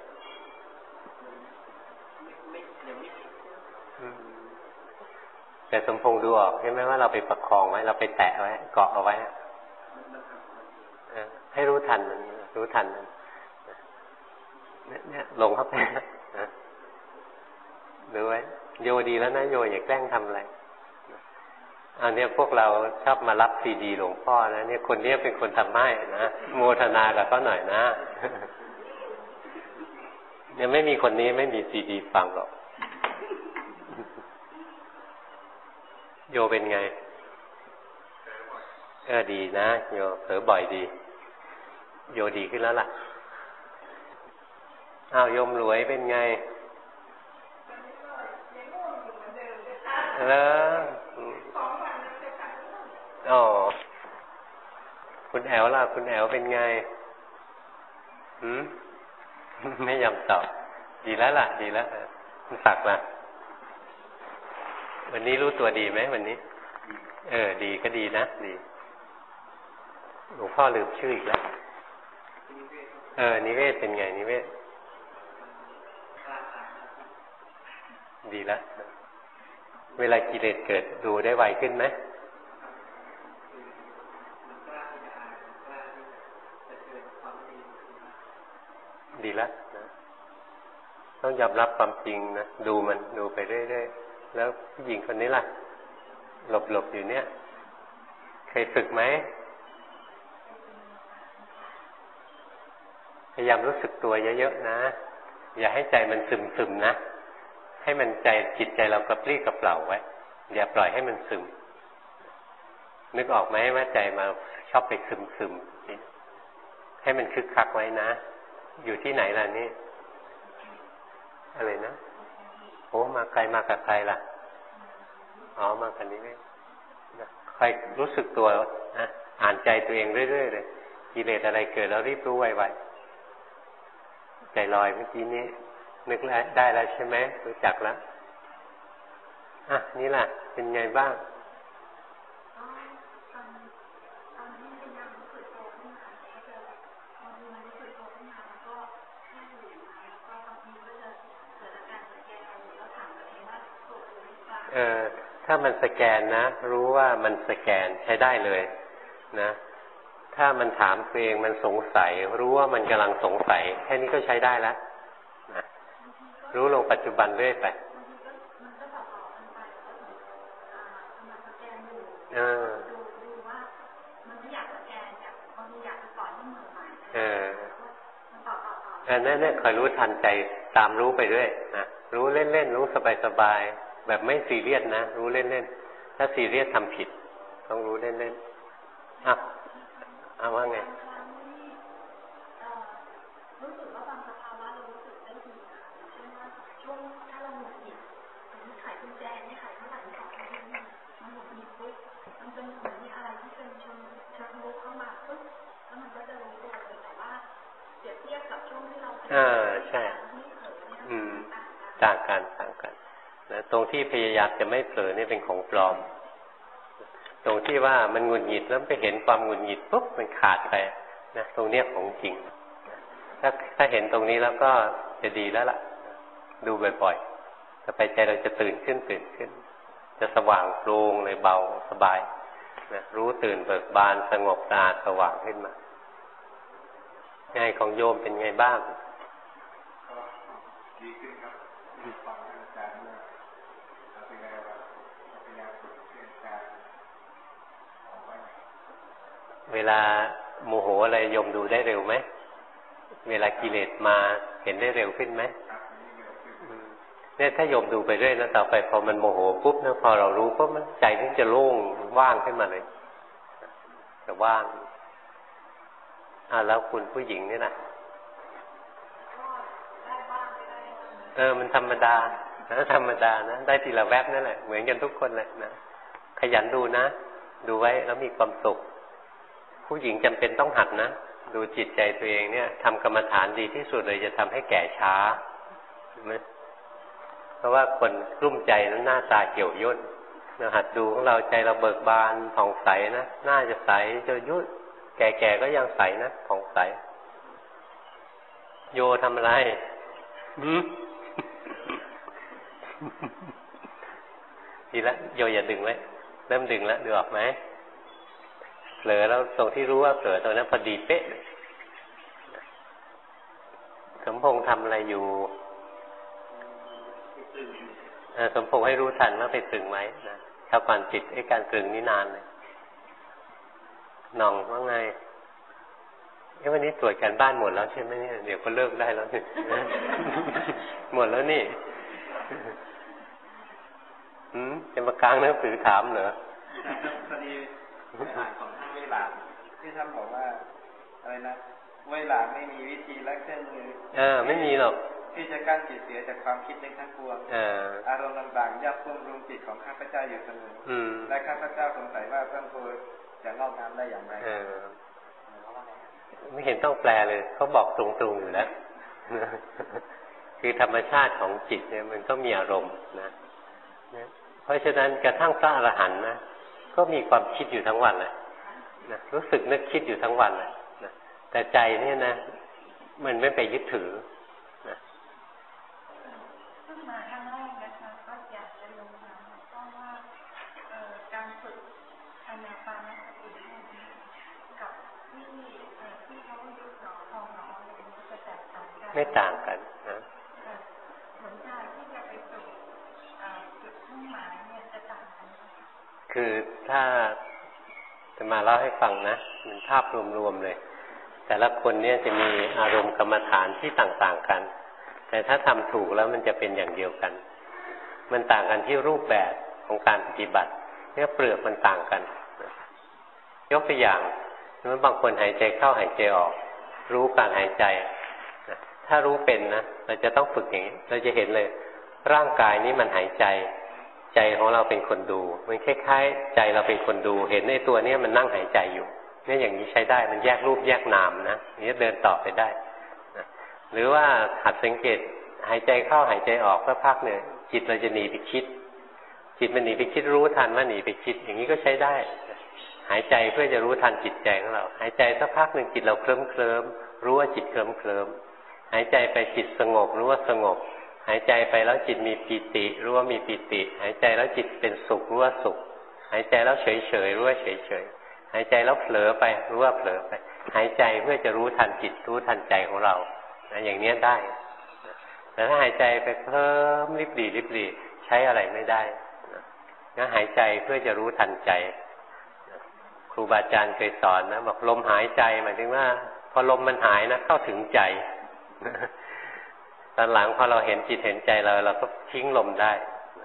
แต่สมพงษ์ดูออกใช่ไหมว่าเราไปประคองไว้เราไปแตะไว้เกาะเอาไว้ให้รู้ทันมันรู้ทันมันเนี่ยลงเข้าไปนะดูไว้โยดีแล้วนะโยอย่าแกล้งทำอะไรอันนี้พวกเราชอบมารับซีดีหลวงพ่อนะเนี่ยคนนี้เป็นคนทำให้นะโมทนากับเขาหน่อยนะเนี่ยไม่มีคนนี้ไม่มีซีดีฟังหรอกโยเป็นไงเออดีนะโยเผลอบ่อยดีโยดีขึ้นแล้วล่ะอ้าวโยมรวยเป็นไงแล้วอ๋อคุณแอลล่ะคุณแอลเป็นไงหืมไม่ยอมตอบดีแล้วล่ะดีแล้วคุณศักดิ์ล่ะวันนี้รู้ตัวดีไหมวันนี้เออดีก็ดีนะดีหลวงพ่อลืมชื่ออีกแล้วเออนิเวศเป็นไงนิเวศดีแล้วเวลากิเลสเกิดดูได้ไวขึ้นไหมดีแล้วนะต้องยอมรับความจริงนะดูมันดูไปเรื่อยๆแล้วผู้หญิงคนนี้ล่ะหลบๆอยู่เนี่ยเคยฝึกไหมพยายามรู้สึกตัวเยอะๆนะอย่าให้ใจมันซึมๆนะให้มันใจจิตใจเรากระปรี้กระเปร่าไว้อย่าปล่อยให้มันซึมนึกออกไหมว่าใจมาชอบไปซึมๆให้มันคึกคักไว้นะอยู่ที่ไหนล่ะนี่อะไรนะโอ้มาไกลมากับใครล่ะอ๋อมากันนี้ไหมใครรู้สึกตัวนะอ่านใจตัวเองเรื่อยๆเลยกิเลสอะไรเกิดแล้วรีบรู้ไวๆใจลอยเมื่อกี้นี้นึกได้แล้วใช่ไหมรู้จักแล้วอ่ะนี่ล่ะเป็นไงบ้างเออถ้ามันสแกนนะรู้ว่ามันสแกนใช้ได้เลยนะถ้ามันถามตัวเองมันสงสัยรู้ว่ามันกำลังสงสัยแค่นี้ก็ใช้ได้แล้วนะรู้ลงปัจจุบันเรื่อยไปเออเอออันนั้นเนี่ยคอยรู้ทันใจตามรู้ไปเรื่อยนะรู้เล่นๆรู้สบายๆแบบไม่ซีเรียสนะรู้เล่นๆถ้าซีเรียสทำผิดต้องรู้เล่นๆอ่ะเอาว่าไงรู้สึกว่าบางสภาวะเรารู้สึกได้ดีค่ะอย่างเช่นว่าช่วงถ้าเราหงุดหงิดมันไขกุญแจไม่ไขเท่าไหร่ของมันมันหงุดหงิดปุ๊บมันเป็นเหมือนมีอะไรที่เป็นเชิงเชิงลุกเข้ามาปุ๊บแล้วมันก็จะรู้ตัวเลยแต่ว่าเปรียบเทียบกับช่วงที่เราอ่าใช่อืมต่างกันต่างกันนะตรงที่พยายามจะไม่เผลอนี่เป็นของปลอมตรงที่ว่ามันหงุดหงิดแล้วไปเห็นความหงุดหงิดปุ๊บมันขาดไปนะตรงเนี้ยของจริงถ้าถ้าเห็นตรงนี้แล้วก็จะดีแล้วล่ะดูบ่อยๆต่อไปใจเราจะตื่นขึ้นตื่นขึ้นจะสว่างโปร่งเลยเบาสบายนะรู้ตื่นเบิกบานสงบสะอาดสว่างขึ้นมาไงของโยมเป็นไงบ้างดีขึ้นครับฟังอาจารย์ด้วยเป็นไงว่าพยายามฝึกอาจารย์เอาไว้เวลาโมโหอะไรโยมดูได้เร็วไหมเวลากิเลสมาเห็นได้เร็วขึ้นไหมเนี่ยถ้าโยมดูไปเรื่อยนะต่อไปพอมันโมโหปุ๊บนะพอเรารู้ปุ๊บมันใจมันจะโล่งว่างขึ้นมาเลยจะว่างอ่าแล้วคุณผู้หญิงนี่นะเออมันธรรมดานะธรรมดานะได้ทีละแวบนั่นแหละเหมือนกันทุกคนเลยนะขยันดูนะดูไว้แล้วมีความสุขผู้หญิงจำเป็นต้องหัดนะดูจิตใจตัวเองเนี่ยทำกรรมฐานดีที่สุดเลยจะทำให้แก่ช้าใช่ไหมเพราะว่าคนกลุ้มใจนั้นหน้าตาเหี่ยวย่นเราหัดดูของเราใจเราเบิกบานผ่องใสนะหน้าจะใสจะยุ่ยแก่ๆก็ยังใสนะผ่องใสโยทำอะไรหืมดีแล้วโยอย่าดึงไว้เริ่มดึงแล้วดึงออกไหมเผลอแล้วตรงที่รู้ว่าเผลอตรงนั้นพอดีเป๊ะสมพงษ์ทำอะไรอยู่สมพงษ์ให้รู้ทันว่าไปตึงไหมนะถ้าก่อนจิตไอ้การตึงนี่นานเลยนองว่าไงเอ้วันนี้ตรวจการบ้านหมดแล้วใช่ไหมเนี่ยเดี๋ยวก็เลิกได้แล้วนี่หมดแล้วนี่หืมจะมากลางหนังสือถามเหรอพอดีอ่านของท่านเวลาที่ท่านบอกว่าอะไรนะเวลาไม่มีวิธีและเครื่องมือเออไม่มีหรอกที่จะกั้นจิตเสียจากความคิดในทั้งปวงอารมณ์ต่างๆย่ำท่วมรุมจิตของข้าพเจ้าอยู่เสมอและข้าพเจ้าสงสัยว่าต้นโพจะงอกงามได้อย่างไรไม่เห็นต้องแปลเลยเขาบอกตรงๆอยู่แล้วคือธรรมชาติของจิตเนี่ยมันก็มีอารมณ์นะเพราะฉะนั้นกระทั่งพระอรหันต์นะก็มีความคิดอยู่ทั้งวันเลยนะรู้สึกนึกคิดอยู่ทั้งวันเลยนะแต่ใจเนี่ยนะมันไม่ไปยึดถือนะขึ้นมาครั้งแรกนะคะก็อยากจะลงมาเพราะว่าการฝึกอานาปานสติกับที่ที่เขายุบหนอพองหนออะไรนี้จะแตกต่างกันไม่ต่างกันนะผลทางที่จะไปสู่จุดมุ่งหมายเนี่ยจะต่างกันคือถ้าจะมาเล่าให้ฟังนะมันภาพรวมๆเลยแต่ละคนเนี่ยจะมีอารมณ์กรรมฐานที่ต่างๆกันแต่ถ้าทำถูกแล้วมันจะเป็นอย่างเดียวกันมันต่างกันที่รูปแบบของการปฏิบัติเนี่ยเปลือกมันต่างกันยกตัวอย่างเมื่อบางคนหายใจเข้าหายใจออกรู้การหายใจถ้ารู้เป็นนะเราจะต้องฝึกอย่างนี้เราจะเห็นเลยร่างกายนี้มันหายใจใจของเราเป็นคนดูมันคล้ายๆใจเราเป็นคนดูเห็นในตัวนี้มันนั่งหายใจอยู่เนี่ยอย่างนี้ใช้ได้มันแยกรูปแยกนามนะนี่เดินต่อไปได้นะหรือว่าหัดสังเกตหายใจเข้าหายใจออกสักพักเนี่ยจิตเราจะหนีไปคิดจิตมันหนีไปคิดรู้ทันว่าหนีไปคิดอย่างนี้ก็ใช้ได้หายใจเพื่อจะรู้ทันจิตใจของเราหายใจสักพักหนึ่งจิตเราเคลิ้มเคลิ้มรู้ว่าจิตเคลิ้มเคลิ้มหายใจไปจิตสงบรู้ว่าสงบหายใจไปแล้วจิตมีปีติรู้ว่ามีปีติหายใจแล้วจิตเป็นสุขรู้ว่าสุขหายใจแล้วเฉยเฉยรู้ว่าเฉยเฉยหายใจแล้วเผลอไปรู้ว่าเผลอไปหายใจเพื่อจะรู้ทันจิตรู้ทันใจของเรานะอย่างนี้ได้แต่ถ้าหายใจไปเพิ่มริบหรี่ริบหรี่ใช้อะไรไม่ได้งั้นหายใจเพื่อจะรู้ทันใจครูบาอาจารย์เคยสอนนะบอกลมหายใจหมายถึงว่าพอลมมันหายนะเข้าถึงใจตอนหลังพอเราเห็นจิตเห็นใจเราเราก็ทิ้งลมได้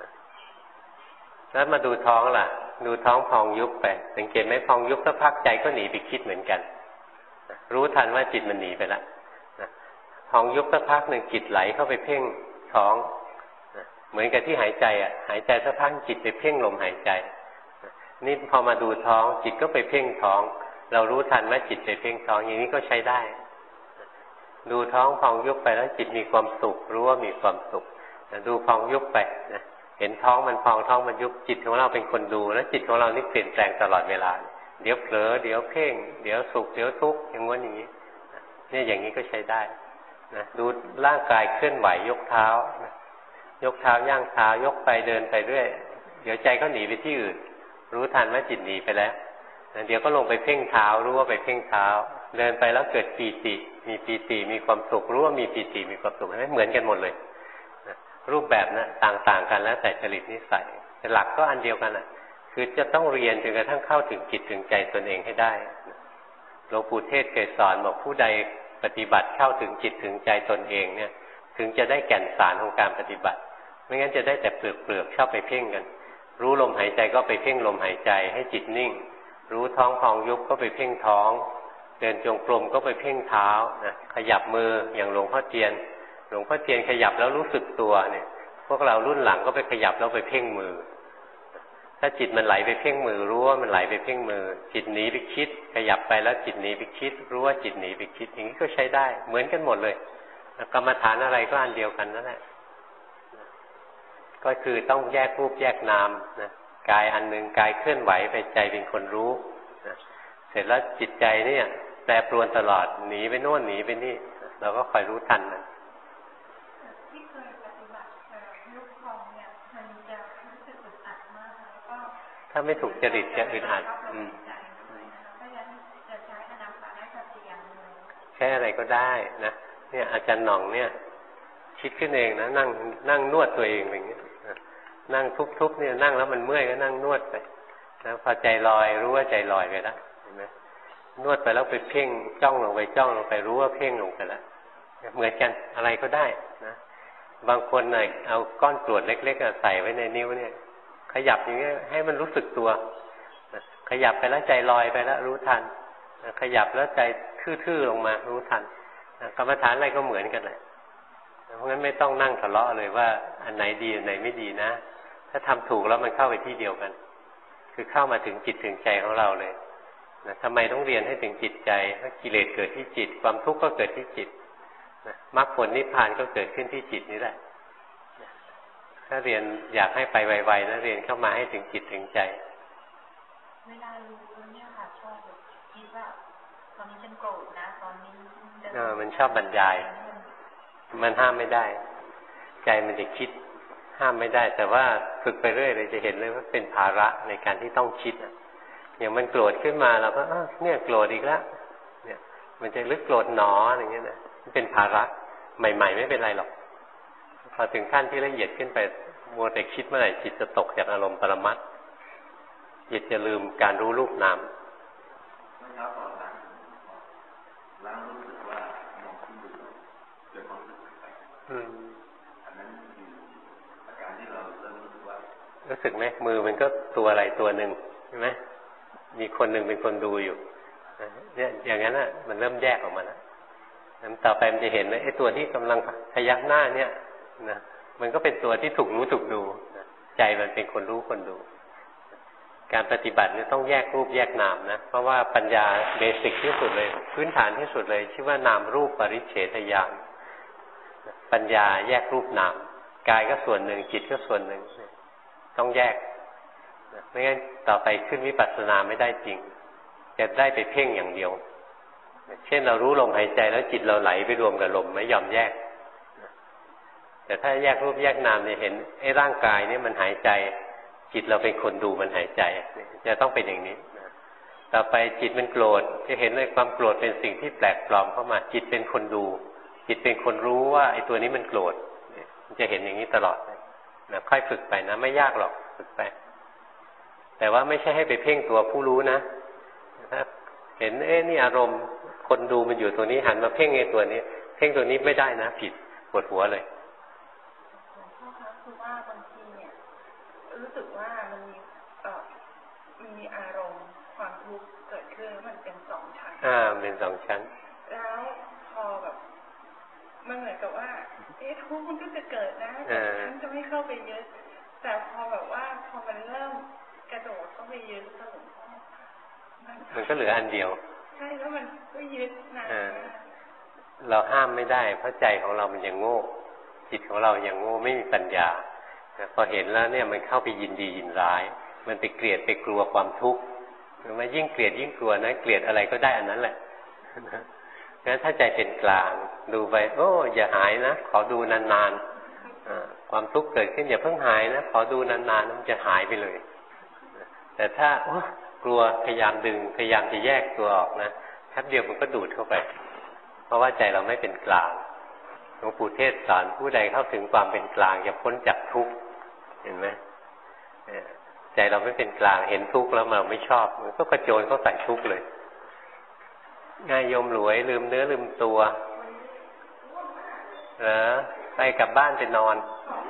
แล้วมาดูท้องล่ะดูท้องพองยุบไปสังเกตไหมพองยุบสักพักใจก็หนีไปคิดเหมือนกันรู้ทันว่าจิตมันหนีไปแล้วพองยุบสักพักหนึ่งจิตไหลเข้าไปเพ่งท้องเหมือนกับที่หายใจอ่ะหายใจสักพักจิตไปเพ่งลมหายใจนี่พอมาดูท้องจิตก็ไปเพ่งท้องเรารู้ทันว่าจิตไปเพ่งท้องอย่างนี้ก็ใช้ได้ดูท้องพองยุบไปแล้วจิตมีความสุขรู้ว่ามีความสุขดูพองยุบไปนะเห็นท้องมันพองท้องมันยุบจิตของเราเป็นคนดูแล้วจิตของเรานี่เปลี่ยนแปลงตลอดเวลาเดี๋ยวเผลอเดี๋ยวเพ่งเดี๋ยวสุขเดี๋ยวทุกข์อย่างงั้นอย่างนี้เนี่ยอย่างนี้ก็ใช้ได้นะดูร่างกายเคลื่อนไหวยกเท้านะยกเท้าย่างเท้ายกไปเดินไปเรื่อยเดี๋ยวใจก็หนีไปที่อื่นรู้ทันว่าจิตหนีไปแล้วนะเดี๋ยวก็ลงไปเพ่งเท้ารู้ว่าไปเพ่งเท้าเดินไปแล้วเกิดปีติมีปีติมีความสุขรู้ว่ามีปีติมีความสุขเหมือนกันหมดเลยนะรูปแบบนะต่างๆกันแล้วแต่จริตนิสัยแต่หลักก็อันเดียวกันนะคือจะต้องเรียนจนกระทั่งเข้าถึงจิตถึงใจตนเองให้ได้หลวงปู่เทศเคยสอนบอกผู้ใดปฏิบัติเข้าถึงจิตถึงใจตนเองเนี่ยถึงจะได้แก่นสารของการปฏิบัติไม่งั้นจะได้แต่เปลือกเปลือกชอบไปเพ่งกันรู้ลมหายใจก็ไปเพ่งลมหายใจให้จิตนิ่งรู้ท้องพองยุบก็ไปเพ่งท้องเดินจงกรมก็ไปเพ่งเท้านะขยับมืออย่างหลวงพ่อเทียนหลวงพ่อเทียนขยับแล้วรู้สึกตัวเนี่ยพวกเรารุ่นหลังก็ไปขยับแล้วไปเพ่งมือถ้าจิตมันไหลไปเพ่งมือรู้ว่ามันไหลไปเพ่งมือจิตหนีไปคิดขยับไปแล้วจิตหนีไปคิดรู้ว่าจิตหนีไปคิดอย่างนี้ก็ใช้ได้เหมือนกันหมดเลยกรรมฐานอะไรก็อันเดียวกันนั่นแหละก็คือต้องแยกรูปแยกนามนะกายอันหนึ่งกายเคลื่อนไหวไปใจเป็นคนรู้นะเสร็จแล้วจิตใจเนี่ยแปรปรวนตลอดหนีไปโน่นหนีไปนี่เราก็คอยรู้ทันมันที่เคยปฏิบัติยุบพองเนี่ยมันจะรู้สึกอึดอัดมากแล้วก็ถ้าไม่ถูกจริตจะอึดอัดอืมใช้อะไรก็ได้นะเนี่ยอาจารย์หน่องเนี่ยคิดขึ้นเองนะนั่งนั่งนวดตัวเองอย่างเงี้ยนั่งทุบๆเนี่ยนั่งแล้วมันเมื่อยก็นั่งนวดไปนะพอใจลอยรู้ว่าใจลอยไปแล้วเห็นไหมนวดไปแล้วไปเพ่งจ้องลงไปจ้องลงไปรู้ว่าเพ่งลงไปแล้วเหมือนกันอะไรก็ได้นะบางคนน่ะเอาก้อนกรวดเล็กๆใส่ไว้ในนิ้วเนี่ยขยับอย่างเงี้ยให้มันรู้สึกตัวนะขยับไปแล้วใจลอยไปแล้วรู้ทันนะขยับแล้วใจทื่อๆลงมารู้ทันนะกรรมฐานอะไรก็เหมือนกันแหละเพราะงั้นไม่ต้องนั่งทะเลาะเลยว่าอันไหนดีอันไหนไม่ดีนะถ้าทำถูกแล้วมันเข้าไปที่เดียวกันคือเข้ามาถึงจิตถึงใจของเราเลยนะทำไมต้องเรียนให้ถึงจิตใจเพราะกิเลสเกิดที่จิตความทุกข์ก็เกิดที่จิตนะมรรคผลนิพพานก็เกิดขึ้นที่จิตนี่แหละนะถ้าเรียนอยากให้ไปไวๆนะเรียนเข้ามาให้ถึงจิตถึงใจเวลารู้เนี่ยค่ะชอบคิดว่าตอนนี้ฉันโกรธนะตอนนี้เออมันชอบบรรยายมันห้ามไม่ได้ใจมันจะคิดห้ามไม่ได้แต่ว่าฝึกไปเรื่อยเลยจะเห็นเลยว่าเป็นภาระในการที่ต้องคิดอย่างมันโกรธขึ้นมาเราก็เนี่ยโกรธอีกแล้วเนี่ยมันจะลึกโกรธหนออย่างเงี้ยนะมันเป็นภาระใหม่ๆไม่เป็นไรหรอกพอถึงขั้นที่ละเอียดขึ้นไปมัวแต่คิดเมื่อไหร่จิตจะตกจากอารมณ์ปรมัตถ์จิตจะลืมการรู้รูปนามแล้วรู้สึกว่ามองขึ้นดูเกิดความรู้สึกไปอันนั้นคืออาการที่เราเริ่มรู้สึกว่ารู้สึกไหมมือมันก็ตัวอะไรตัวหนึ่งใช่ไหมมีคนหนึ่งเป็นคนดูอยู่เนี่ยอย่างนั้นอ่ะมันเริ่มแยกออกมาแล้วนั้นต่อไปมันจะเห็นว่าไอ้ตัวที่กำลังพยักหน้าเนี่ยนะมันก็เป็นตัวที่ถูกรู้ถูกดูใจมันเป็นคนรู้คนดูการปฏิบัติเนี่ยต้องแยกรูปแยกนามนะเพราะว่าปัญญาเบสิกที่สุดเลยพื้นฐานที่สุดเลยชื่อว่านามรูปปริเฉทญาณปัญญาแยกรูปนามกายก็ส่วนหนึ่งจิตก็ส่วนหนึ่งต้องแยกไม่งั้นต่อไปขึ้นวิปัสสนาไม่ได้จริงจะได้ไปเพ่งอย่างเดียวเช่นเรารู้ลมหายใจแล้วจิตเราไหลไปรวมกับลมไม่ยอมแยกแต่ถ้าแยกรูปแยกนามเนี่ยเห็นไอ้ร่างกายเนี่ยมันหายใจจิตเราเป็นคนดูมันหายใจจะต้องเป็นอย่างนี้ต่อไปจิตมันโกรธจะเห็นเลยความโกรธเป็นสิ่งที่แปลกปลอมเข้ามาจิตเป็นคนดูจิตเป็นคนรู้ว่าไอ้ตัวนี้มันโกรธจะเห็นอย่างนี้ตลอดนะค่อยฝึกไปนะไม่ยากหรอกฝึกไปแต่ว่าไม่ใช่ให้ไปเพ่งตัวผู้รู้นะถ้าเห็นเอ๊ะนี่อารมณ์คคนดูมันอยู่ตัวนี้หันมาเพ่งไอ้ตัวนี้เพ่งตัวนี้ไม่ได้นะผิดปวดหัวเลยหลวงพ่อคะคือว่าบางทีเนี่ยรู้สึกว่ามันมีเอ่อมีอารมณ์ความทุกข์เกิดขึ้นมันเป็นสองชั้นอ่าเป็นสองชั้นแล้วพอแบบมันเหมือนกับว่าเอ๊ะทุกข์มันก็จะเกิดนะฉันจะไม่เข้าไปยึดแต่พอแบบว่าพอมันเริ่มกระโดดเข้าไปยึดหลวงพ่อมันก็เหลืออันเดียวใช่แล้วมันก็ยึดนะเราห้ามไม่ได้เพราะใจของเรามันยังโง่จิตของเรายังโง่ไม่มีปัญญาพอเห็นแล้วเนี่ยมันเข้าไปยินดียินร้ายมันไปเกลียดไปกลัวความทุกข์มันยิ่งเกลียดยิ่งกลัวนะเกลียดอะไรก็ได้อันนั้นแหละงั้นถ้าใจเป็นกลางดูไปโอ้อย่าหายนะขอดูนานๆความทุกข์เกิดขึ้นอย่าเพิ่งหายนะขอดูนานๆมันจะหายไปเลยแต่ถ้ากลัวพยายามดึงพยายามจะแยกตัวออกนะแป๊บเดียวมันก็ดูดเข้าไปเพราะว่าใจเราไม่เป็นกลางหลวงปู่เทศสอนผู้ใดเข้าถึงความเป็นกลางจะพ้นจากทุกข์เห็นไหมใจเราไม่เป็นกลางเห็นทุกข์แล้วเราไม่ชอบมันก็กระโจนเข้าใส่ทุกข์เลยง่ายโยมหลวยลืมเนื้อลืมตัวเหรอไปกลับบ้านไปนอน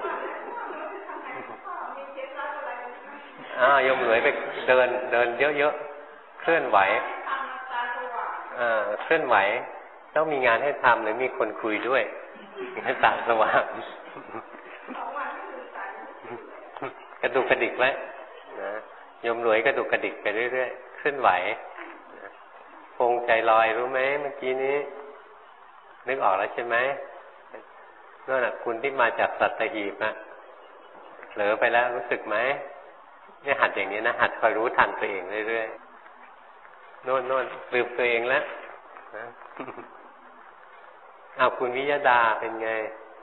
อ้าวโยมหลวยไปเดินเดินเยอะๆเคลื่อนไหวอ่าเคลื่อนไหวต้องมีงานให้ทำหรือมีคนคุยด้วยให้ตาสว่างกระดุกกระดิกไว้นะโยมหลวยกระดุกกระดิกไปเรื่อยๆเคลื่อนไหวคงใจลอยรู้ไหมเมื่อกี้นี้นึกออกแล้วใช่ไหมนั่นน่ะคุณที่มาจากสัตหีบนะเผลอไปแล้วรู้สึกไหมเนี่ยหัดอย่างนี้นะหัดคอยรู้ทันตัวเองเรื่อยๆโน่นโน่นลืมตัวเองแล้วนะอ้าวคุณวิยดาเป็นไง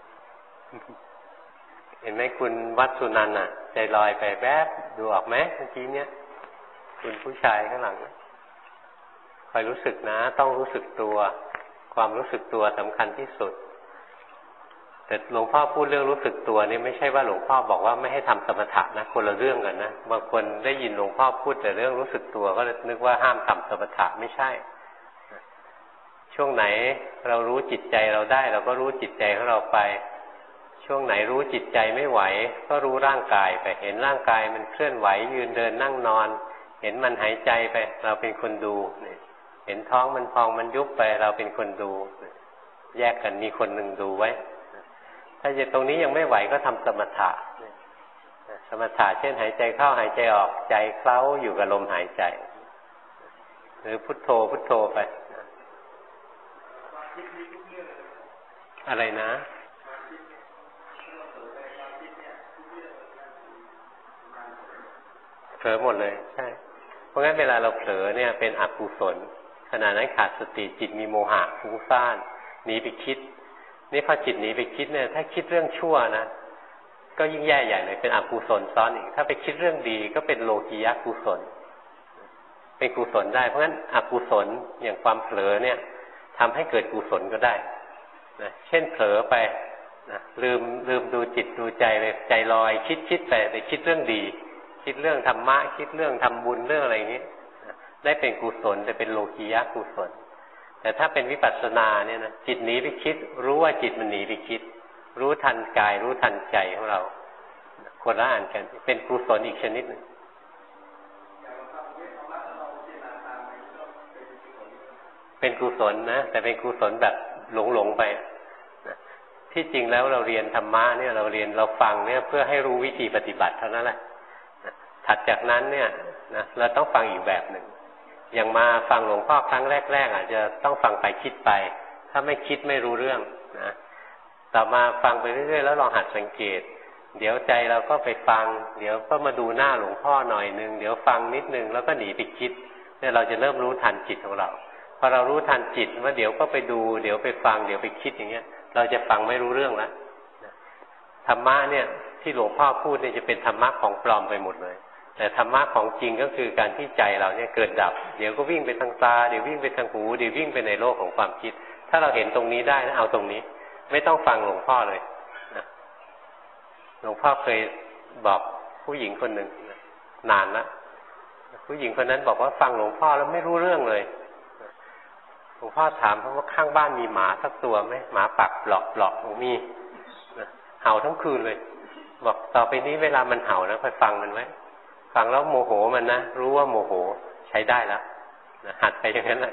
เห็นไหมคุณวัดสุนันท์อ่ะใจลอยไปแป๊บดูออกไหมเมื่อกี้เนี้ยคุณผู้ชายข้างหลังคอยรู้สึกนะต้องรู้สึกตัวความรู้สึกตัวสำคัญที่สุดแต่หลวงพ่อพูดเรื่องรู้สึกตัวนี่ไม่ใช่ว่าหลวงพ่อบอกว่าไม่ให้ทำสมถะนะคนละเรื่องกันนะบางคนได้ยินหลวงพ่อพูดแต่เรื่องรู้สึกตัวก็นึกว่าห้ามทำสมถะไม่ใช่ช่วงไหนเรารู้จิตใจเราได้เราก็รู้จิตใจของเราไปช่วงไหนรู้จิตใจไม่ไหวก็รู้ร่างกายไปเห็นร่างกายมันเคลื่อนไหวยืนเดินนั่งนอนเห็นมันหายใจไปเราเป็นคนดูเห็นท้องมันพองมันยุบไปเราเป็นคนดูแยกกันมีคนหนึ่งดูไว้ถ้าจะตรงนี้ยังไม่ไหวก็ทำสมถะสมถะเช่นหายใจเข้าหายใจออกใจเคล้าอยู่กับลมหายใจหรือพุทโธพุทโธไปอะไรนะเผลอหมดเลยใช่เพราะงั้นเวลาเราเผลอเนี่ยเป็นอกุศลขณะนั้นขาดสติจิตมีโมหะฟุ้งซ่านหนีไปคิดนี่พอจิตหนีไปคิดเนี่ยถ้าคิดเรื่องชั่วนะก็ยิ่งแย่ใหญ่เลยเป็นอกุศลซ้อนอีกถ้าไปคิดเรื่องดีก็เป็นโลกียะกุศลเป็นกุศลได้เพราะงั้นอกุศลอย่างความเผลอเนี่ยทำให้เกิดกุศลก็ได้นะเช่นเผลอไปนะลืมลืมดูจิตดูใจไปใจลอยคิดคิดไปไปคิดเรื่องดีคิดเรื่องธรรมะคิดเรื่องทำบุญเรื่องอะไรอย่างนี้นะได้เป็นกุศลแต่เป็นโลกียะกุศลแต่ถ้าเป็นวิปัสสนาเนี่ยนะจิตหนีไปคิดรู้ว่าจิตมันหนีไปคิดรู้ทันกายรู้ทันใจของเราคนละอันกันเป็นกุศลอีกชนิดหนึ่งเป็นกุศลนะแต่เป็นกุศลแบบหลงหลงไปนะที่จริงแล้วเราเรียนธรรมะเนี่ยเราเรียนเราฟังเนี่ยเพื่อให้รู้วิธีปฏิบัติเท่านั้นแหละนะถัดจากนั้นเนี่ยนะเราต้องฟังอีกแบบหนึ่งอย่างมาฟังหลวงพ่อครั้งแรกๆอาจจะต้องฟังไปคิดไปถ้าไม่คิดไม่รู้เรื่องนะต่อมาฟังไปเรื่อยๆแล้วลองหัดสังเกตเดี๋ยวใจเราก็ไปฟังเดี๋ยวก็มาดูหน้าหลวงพ่อหน่อยนึงเดี๋ยวฟังนิดนึงแล้วก็หนีไปคิดเนี่ยเราจะเริ่มรู้ทันจิตของเราพอเรารู้ทันจิตว่าเดี๋ยวก็ไปดูเดี๋ยวไปฟังเดี๋ยวไปคิดอย่างเงี้ยเราจะฟังไม่รู้เรื่องแล้วธรรมะเนี่ยที่หลวงพ่อพูดเนี่ยจะเป็นธรรมะของปลอมไปหมดเลยแต่ธรรมะของจริงก็คือการที่ใจเราเนี่ยเกิดดับเดี๋ยวก็วิ่งไปทางตาเดี๋ยววิ่งไปทางหูเดี๋ยววิ่งไปในโลกของความคิดถ้าเราเห็นตรงนี้ได้นะเอาตรงนี้ไม่ต้องฟังหลวงพ่อเลยนะหลวงพ่อเคยบอกผู้หญิงคนหนึ่งนานละผู้หญิงคนนั้นบอกว่าฟังหลวงพ่อแล้วไม่รู้เรื่องเลยหลวงพ่อถามเพราะว่าข้างบ้านมีหมาสักตัวไหมหมาปักหลอกหลอกผมมีเห่าทั้งคืนเลยบอกต่อไปนี้เวลามันเห่านะคอยฟังมันไว้ฟังแล้วโมโหมันนะรู้ว่าโมโหใช้ได้แล้วหัดไปอย่างนั้นแหละ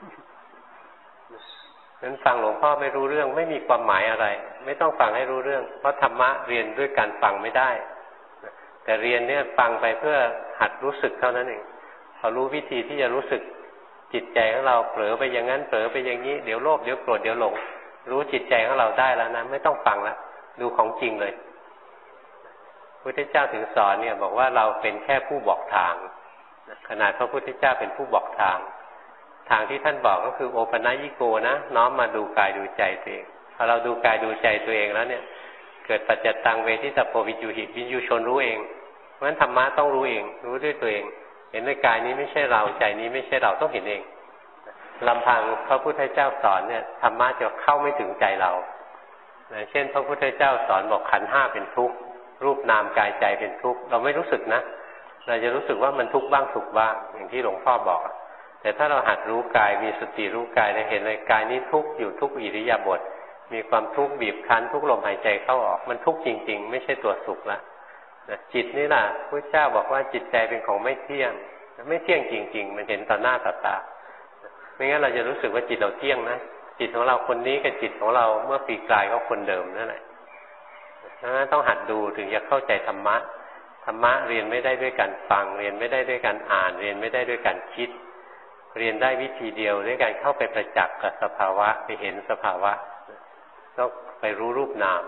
นั้นฟังหลวงพ่อไม่รู้เรื่องไม่มีความหมายอะไรไม่ต้องฟังให้รู้เรื่องเพราะธรรมะเรียนด้วยการฟังไม่ได้แต่เรียนเนี่ยฟังไปเพื่อหัดรู้สึกเท่านั้นเองพอรู้วิธีที่จะรู้สึกจิตใจของเราเผลอไปอย่างนั้นเผลอไปอย่างนี้เดี๋ยวโลภเดี๋ยวโกรธเดี๋ยวหลงรู้จิตใจของเราได้แล้วนะไม่ต้องฟังแล้วดูของจริงเลยพระพุทธเจ้าถึงสอนเนี่ยบอกว่าเราเป็นแค่ผู้บอกทางขนาดพระพุทธเจ้าเป็นผู้บอกทางทางที่ท่านบอกก็คือโอปัญญิโกนะน้อมมาดูกายดูใจตัวเองพอเราดูกายดูใจตัวเองแล้วเนี่ยเกิดปัจจตังเวทิตาโพวิจูหิวิญญูชนรู้เองเพราะฉะนั้นธรรมะต้องรู้เองรู้ด้วยตัวเองเห็นในกายนี้ไม่ใช่เราใจนี้ไม่ใช่เราต้องเห็นเองลำพังพระพุทธเจ้าสอนเนี่ยธรรมะจะเข้าไม่ถึงใจเราเช่นพระพุทธเจ้าสอนบอกขันธ์ห้าเป็นทุกข์รูปนามกายใจเป็นทุกข์เราไม่รู้สึกนะเราจะรู้สึกว่ามันทุกข์บ้างสุขบ้างอย่างที่หลวงพ่อบอกแต่ถ้าเราหัดรู้กายมีสติรู้กายเราเห็นเลยกายนี้ทุกข์อยู่ทุกอิริยาบถมีความทุกข์บีบคั้นทุกลมหายใจเข้าออกมันทุกข์จริงๆไม่ใช่ตัวสุขละจิตนี่ล่ะพระเจ้าบอกว่าจิตใจเป็นของไม่เที่ยงไม่เที่ยงจริงๆมันเห็นต่อหน้าต่อตาไม่งั้นเราจะรู้สึกว่าจิตเราเที่ยงนะจิตของเราคนนี้กับจิตของเราเมื่อปีกลายก็คนเดิมนั่นแหละนั้นต้องหัดดูถึงจะเข้าใจธรรมะธรรมะเรียนไม่ได้ด้วยการฟังเรียนไม่ได้ด้วยการอ่านเรียนไม่ได้ด้วยการคิดเรียนได้วิธีเดียวด้วยการเข้าไปประจักษ์กับสภาวะไปเห็นสภาวะต้องไปรู้รูปนาม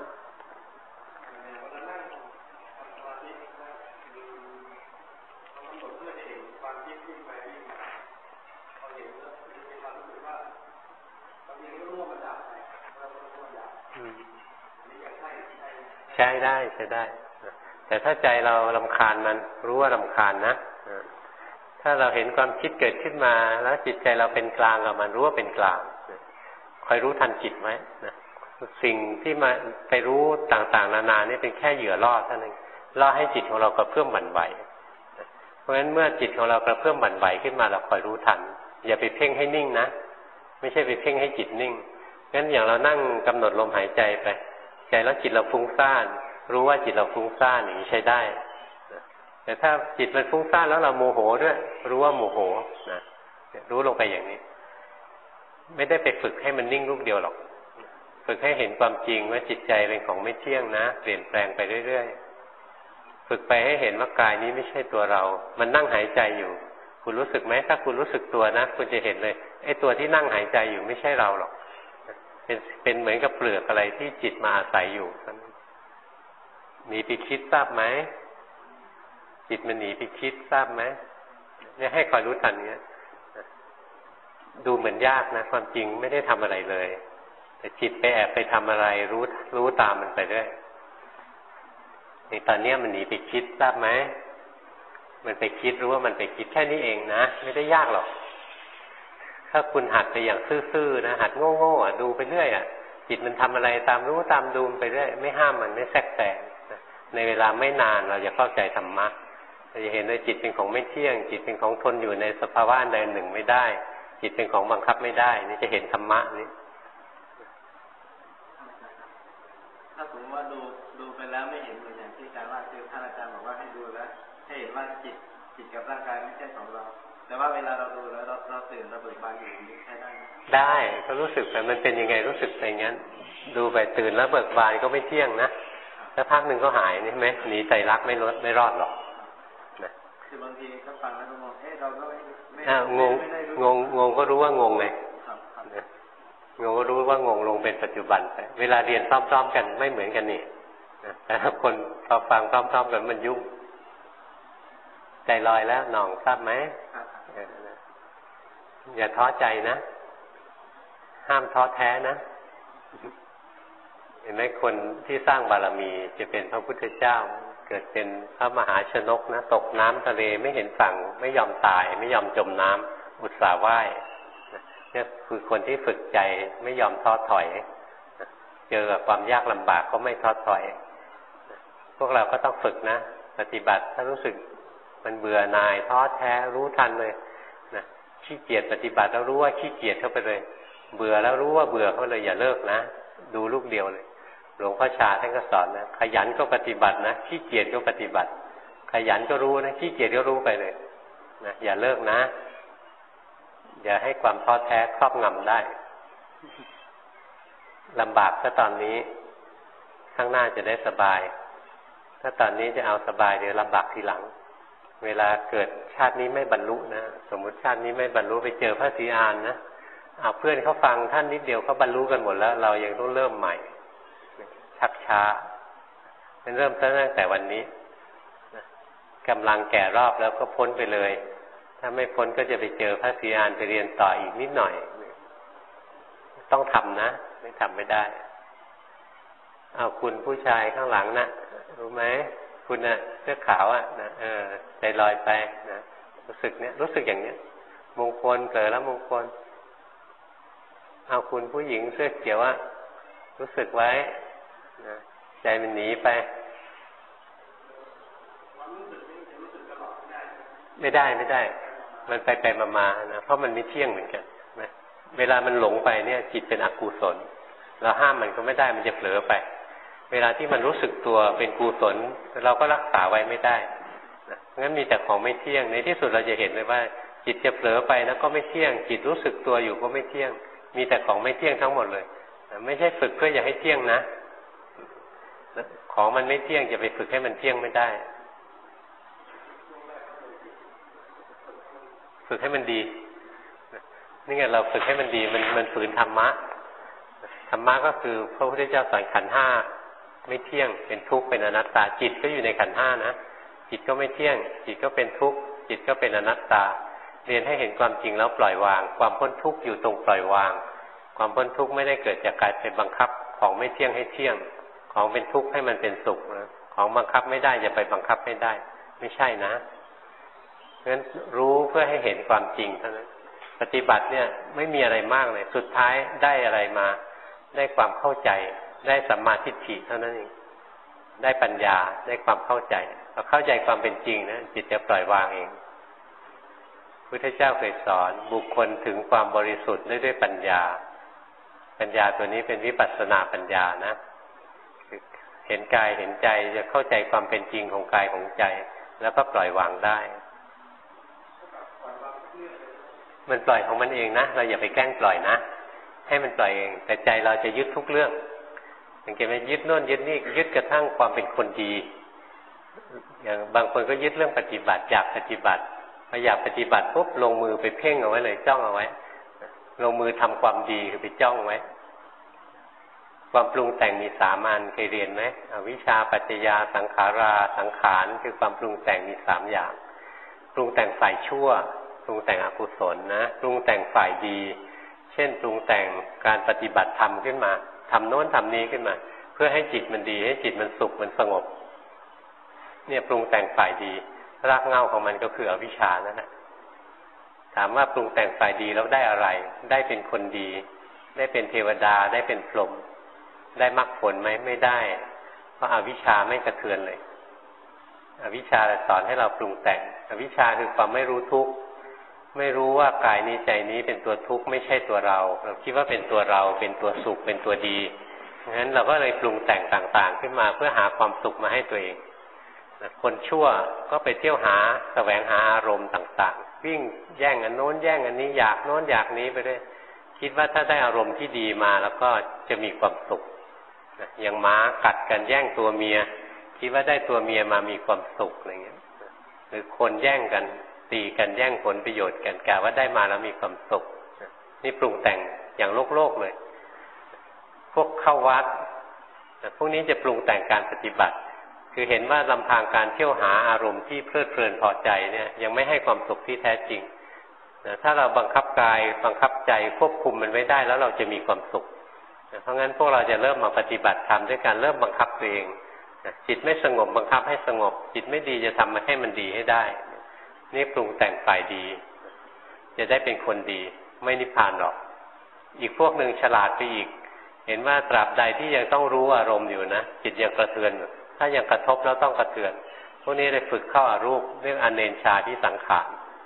ใช้ได้ใช้ได้แต่ถ้าใจเรารำคาญมันรู้ว่ารำคาญนะถ้าเราเห็นความคิดเกิดขึ้นมาแล้วจิตใจเราเป็นกลางกับมันรู้ว่าเป็นกลางคอยรู้ทันจิตไหมนะสิ่งที่มาไปรู้ต่างๆนานานี่เป็นแค่เหยื่อล่อเท่านั้นล่อให้จิตของเรากระเพื่อมหวั่นไหวเพราะฉะนั้นเมื่อจิตของเรากระเพื่อมหวั่นไหวขึ้นมาเราคอยรู้ทันอย่าไปเพ่งให้นิ่งนะไม่ใช่ไปเพ่งให้จิตนิ่งงั้นอย่างเรานั่งกำหนดลมหายใจไปใจแล้วจิตเราฟุ้งซ่านรู้ว่าจิตเราฟุ้งซ่านอย่างนี้ใช้ได้แต่ถ้าจิตมันฟุ้งซ่านแล้วเราโมโหด้วยรู้ว่าโมโหนะรู้ลงไปอย่างนี้ไม่ได้ไปฝึกให้มันนิ่งลูกเดียวหรอกฝึกให้เห็นความจริงว่าจิตใจเป็นของไม่เที่ยงนะเปลี่ยนแปลงไปเรื่อยๆฝึกไปให้เห็นว่ากายนี้ไม่ใช่ตัวเรามันนั่งหายใจอยู่คุณรู้สึกไหมถ้าคุณรู้สึกตัวนะคุณจะเห็นเลยไอ้ตัวที่นั่งหายใจอยู่ไม่ใช่เราหรอกเป็นเป็นเหมือนกับเปลือกอะไรที่จิตมาอาศัยอยู่หนีไปคิดทราบไหมจิตมันหนีไปคิดทราบไหมเนี่ยให้คอยรู้ทันเนี้ยดูเหมือนยากนะความจริงไม่ได้ทำอะไรเลยแต่จิตไปแอบไปทำอะไรรู้รู้ตามมันไปด้วยในตอนนี้มันหนีไปคิดทราบไหมมันไปคิดรู้ว่ามันไปคิดแค่นี้เองนะไม่ได้ยากหรอกถ้าคุณหัดไปอย่างซื่อๆนะหัดโง่ๆอ่ะดูไปเรื่อยอ่ะจิตมันทำอะไรตามรู้ตามดูไปเรื่อยไม่ห้ามมันไม่แทรกแซงในเวลาไม่นานเราจะเข้าใจธรรมะเราจะเห็นว่าจิตเป็นของไม่เที่ยงจิตเป็นของทนอยู่ในสภาวะใดหนึ่งไม่ได้จิตเป็นของบังคับไม่ได้นี่จะเห็นธรรมะนี่ถ้าสมมติว่าดูดูไปแล้วไม่เห็นเหมือนอย่างที่อาจารย์ว่าคือท่านอาจารย์บอกว่าให้ดูแล้วให้เห็นว่าจิตจิตกับร่างกายไม่ใช่ของเราแต่ว่าเวลาเราดูแล้วเราเราตื่นเราเบิกบานอยู่นี่ใช่ได้ได้ก็รู้สึกแต่มันเป็นยังไงรู้สึกไปงั้นดูไปตื่นแล้วเบิกบานก็ไม่เที่ยงนะถ้าพักหนึ่งก็หายนี่ไหมหนีใจรักไม่ลดไม่รอดหรอกนะคือบางทีก็ฟังแล้วก็งงเอ๊ะเราก็ไม่ไม่งงงงงงก็รู้ว่างงไงงงก็รู้ว่างงลงเป็นปัจจุบันไปเวลาเรียนพร้อมๆกันไม่เหมือนกันนี่แต่ถ้าคนพอฟังพร้อมๆกันมันยุ่งใจลอยแล้วหน่องทราบไหมอย่าท้อใจนะห้ามท้อแท้นะเห็นไหมคนที่สร้างบารมีจะเป็นพระพุทธเจ้าเกิดเป็นพระมหาชนกนะตกน้ำทะเลไม่เห็นฝั่งไม่ยอมตายไม่ยอมจมน้ำอุตส่าห์ว่ายนี่คือคนที่ฝึกใจไม่ยอมท้อถอยเจอกับความยากลำบากก็ไม่ท้อถอยพวกเราก็ต้องฝึกนะปฏิบัติถ้ารู้สึกมันเบื่อหน่ายท้อแท้รู้ทันเลยนะขี้เกียจปฏิบัติแล้วรู้ว่าขี้เกียจเข้าไปเลยเบื่อแล้วรู้ว่าเบื่อเข้าเลยอย่าเลิกนะดูลูกเดียวเลยหลวงพ่อชาท่านก็สอนนะขยันก็ปฏิบัตินะขี้เกียจก็ปฏิบัติขยันก็รู้นะขี้เกียจก็รู้ไปเลยนะอย่าเลิกนะอย่าให้ความท้อแท้ครอบงำได้ลำบากก็ตอนนี้ข้างหน้าจะได้สบายถ้าตอนนี้จะเอาสบายเดี๋ยวลำบากทีหลังเวลาเกิดชาตินี้ไม่บรรลุนะสมมุติชาตินี้ไม่บรรลุไปเจอพระศรีอานนะเอาเพื่อนเขาฟังท่านนิดเดียวเขาบรรลุกันหมดแล้วเรายังต้องเริ่มใหม่ชักช้ามันเริ่มตั้งแต่วันนี้กำลังแก่รอบแล้วก็พ้นไปเลยถ้าไม่พ้นก็จะไปเจอพระศรีอานไปเรียนต่ออีกนิดหน่อยต้องทำนะไม่ทำไม่ได้เอาคุณผู้ชายข้างหลังนะรู้ไหมคุณน่ะเสื้อขาวอ่ะนะเออใจลอยไปนะรู้สึกเนี้ยรู้สึกอย่างเนี้ยมงคลเกิดแล้วมงคลเอาคุณผู้หญิงเสื้อเขียวอ่ะรู้สึกไว้นะใจมันหนีไปไม่ได้ไม่ได้มันไปไปมามานะเพราะมันไม่เที่ยงเหมือนกันนะเวลามันหลงไปเนี่ยจิตเป็นอกุศลเราห้ามมันก็ไม่ได้มันจะเผลอไปเวลาที่มันรู้สึกตัวเป็นกุศลเราก็รักษาไว้ไม่ได้นะงั้นมีแต่ของไม่เที่ยงในที่สุดเราจะเห็นเลยว่าจิตจะเผลอไปนะก็ไม่เที่ยงจิตรู้สึกตัวอยู่ก็ไม่เที่ยงมีแต่ของไม่เที่ยงทั้งหมดเลยนะไม่ใช่ฝึกเพื่ออยากให้เที่ยงนะของมันไม่เที่ยงจะไปฝึกให้มันเที่ยงไม่ได้ฝึกให้มันดีนี่ไงเราฝึกให้มันดีมันมันฝืนธรรมะธรรมะก็คือพระพุทธเจ้าสอนขันธ์ห้าไม่เที่ยงเป็นทุกข์เป็นอนัตตาจิตก็อยู่ในขันธ์ห้านะจิตก็ไม่เที่ยงจิตก็เป็นทุกข์จิตก็เป็นอนัตตาเรียนให้เห็นความจริงแล้วปล่อยวางความพ้นทุกข์อยู่ตรงปล่อยวางความพ้นทุกข์ไม่ได้เกิดจากการไปบังคับของไม่เที่ยงให้เที่ยงของเป็นทุกข์ให้มันเป็นสุขนะของบังคับไม่ได้อย่าไปบังคับไม่ได้ไม่ใช่นะงั้นรู้เพื่อให้เห็นความจริงเท่านั้นปฏิบัติเนี่ยไม่มีอะไรมากเลยสุดท้ายได้อะไรมาได้ความเข้าใจได้สัมมาทิฏฐิเท่านั้นเองได้ปัญญาได้ความเข้าใจพอเข้าใจความเป็นจริงนะจิตจะปล่อยวางเองพุทธเจ้าเคยสอนบุคคลถึงความบริสุทธิ์ได้ด้วยปัญญาปัญญาตัวนี้เป็นวิปัสสนาปัญญานะเห็นกายเห็นใจจะเข้าใจความเป็นจริงของกายของใจแล้วก็ปล่อยวางได้มันปล่อยของมันเองนะเราอย่าไปแกล้งปล่อยนะให้มันปล่อยเองแต่ใจเราจะยึดทุกเรื่องสังเกตไหมยึดโน่นยึดนี่ยึดกระทั่งความเป็นคนดีอย่างบางคนก็ยึดเรื่องปฏิบัติอยากปฏิบัติพออยากปฏิบัติปุ๊บลงมือไปเพ่งเอาไว้เลยจ้องเอาไว้ลงมือทำความดีคือไปจ้องไว้ความปรุงแต่งมีสามอันเคยเรียนไหมอวิชชาปัจจยาสังขาราสังขารคือความปรุงแต่งมีสามอย่างปรุงแต่งฝ่ายชั่วปรุงแต่งอกุศลนะปรุงแต่งฝ่ายดีเช่นปรุงแต่งการปฏิบัติธรรมขึ้นมาทำโน้นทำนี้ขึ้นมาเพื่อให้จิตมันดีให้จิตมันสุขมันสงบเนี่ยปรุงแต่งฝ่ายดีรากเหง้าของมันก็คืออวิชชานั่นแหละถามว่าปรุงแต่งฝ่ายดีแล้วได้อะไรได้เป็นคนดีได้เป็นเทวดาได้เป็นพรหมได้มรรคผลไหมไม่ได้เพราะอวิชชาไม่กระเทือนเลยอวิชชาสอนให้เราปรุงแต่งอวิชชาคือความไม่รู้ทุกข์ไม่รู้ว่ากายนี้ใจนี้เป็นตัวทุกข์ไม่ใช่ตัวเราเราคิดว่าเป็นตัวเราเป็นตัวสุขเป็นตัวดีงั้นเราก็เลยปรุงแต่งต่างๆขึ้นมาเพื่อหาความสุขมาให้ตัวเองคนชั่วก็ไปเที่ยวหาแสวงหาอารมณ์ต่างๆวิ่งแย่งอันโน้นแย่งอันนี้อยากโน้นอยากนี้ไปด้วยคิดว่าถ้าได้อารมณ์ที่ดีมาแล้วก็จะมีความสุขอย่างม้ากัดกันแย่งตัวเมียคิดว่าได้ตัวเมียมามีความสุขอะไรเงี้ยหรือคนแย่งกันตีกันแย่งผลประโยชน์กันกะว่าได้มาแล้วมีความสุขนี่ปรุงแต่งอย่างโลกโลกเลยพวกเข้าวัดพวกนี้จะปรุงแต่งการปฏิบัติคือเห็นว่าลำพังการเที่ยวหาอารมณ์ที่เพลิดเพลินพอใจเนี่ยยังไม่ให้ความสุขที่แท้จริงถ้าเราบังคับกายบังคับใจควบคุมมันไว้ได้แล้วเราจะมีความสุขเพราะงั้นพวกเราจะเริ่มมาปฏิบัติธรรมด้วยการเริ่มบังคับตัวเองจิตไม่สงบบังคับให้สงบจิตไม่ดีจะทำมาให้มันดีให้ได้นี่ปรุงแต่งฝ่ายดีจะได้เป็นคนดีไม่นิพพานหรอกอีกพวกหนึ่งฉลาดไปอีกเห็นว่าตราบใดที่ยังต้องรู้อารมณ์อยู่นะจิตยังกระเทือนถ้ายังกระทบแล้วต้องกระเทือนพวกนี้เลยฝึกเข้าอารูปเรื่องอเนชชาที่สังขาร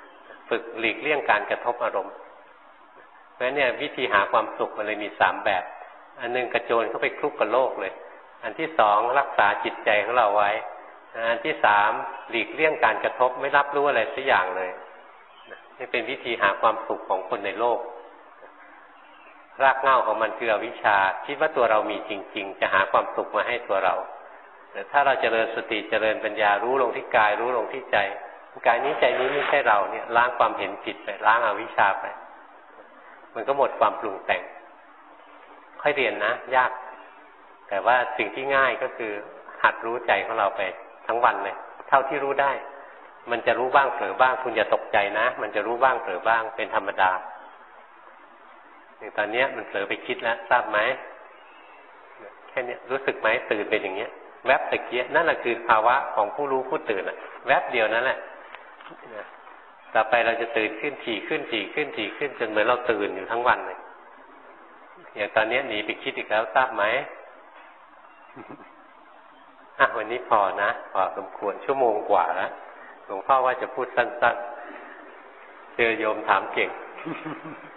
ฝึกหลีกเลี่ยงการกระทบอารมณ์เพราะฉะนั้นเนี่ยวิธีหาความสุขมันเลยมีสามแบบอันนึงกระโจนเข้าไปคลุกกับโลกเลยอันที่สองรักษาจิตใจของเราไว้อันที่สามหลีกเลี่ยงการกระทบไม่รับรู้อะไรสักอย่างเลยนี่เป็นวิธีหาความสุขของคนในโลกรากเหง้าของมันคืออวิชชาคิดว่าตัวเรามีจริงๆจะหาความสุขมาให้ตัวเราแต่ถ้าเราเจริญสติเจริญปัญญารู้ลงที่กายรู้ลงที่ใจกายนี้ใจนี้ไม่ใช่เราเนี่ยล้างความเห็นผิดไปล้างอวิชชาไปมันก็หมดความปรุงแต่งค่อยเรียนนะยากแต่ว่าสิ่งที่ง่ายก็คือหัดรู้ใจของเราไปทั้งวันเลยเท่าที่รู้ได้มันจะรู้บ้างเผลอบ้างคุณอย่าตกใจนะมันจะรู้บ้างเผลอบ้างเป็นธรรมดาอย่างตอนนี้มันเผลอไปคิดแล้วทราบไหมแค่นี้รู้สึกไหมตื่นเป็นอย่างเงี้ยแวบตะเกียนั่นแหละคือภาวะของผู้รู้ผู้ตื่นอะแวบเดียวนั่นแหละต่อไปเราจะตื่นขึ้นถี่ขึ้นถี่ขึ้นถี่ขึ้นจนเหมือนเราตื่นอยู่ทั้งวันเลยอย่างตอนนี้หนีไปคิดอีกแล้วทราบไหมอ่ะวันนี้พอนะพอสมควรชั่วโมงกว่าแล้วหลวงพ่อว่าจะพูดสั้นๆเจอโยมถามเก่ง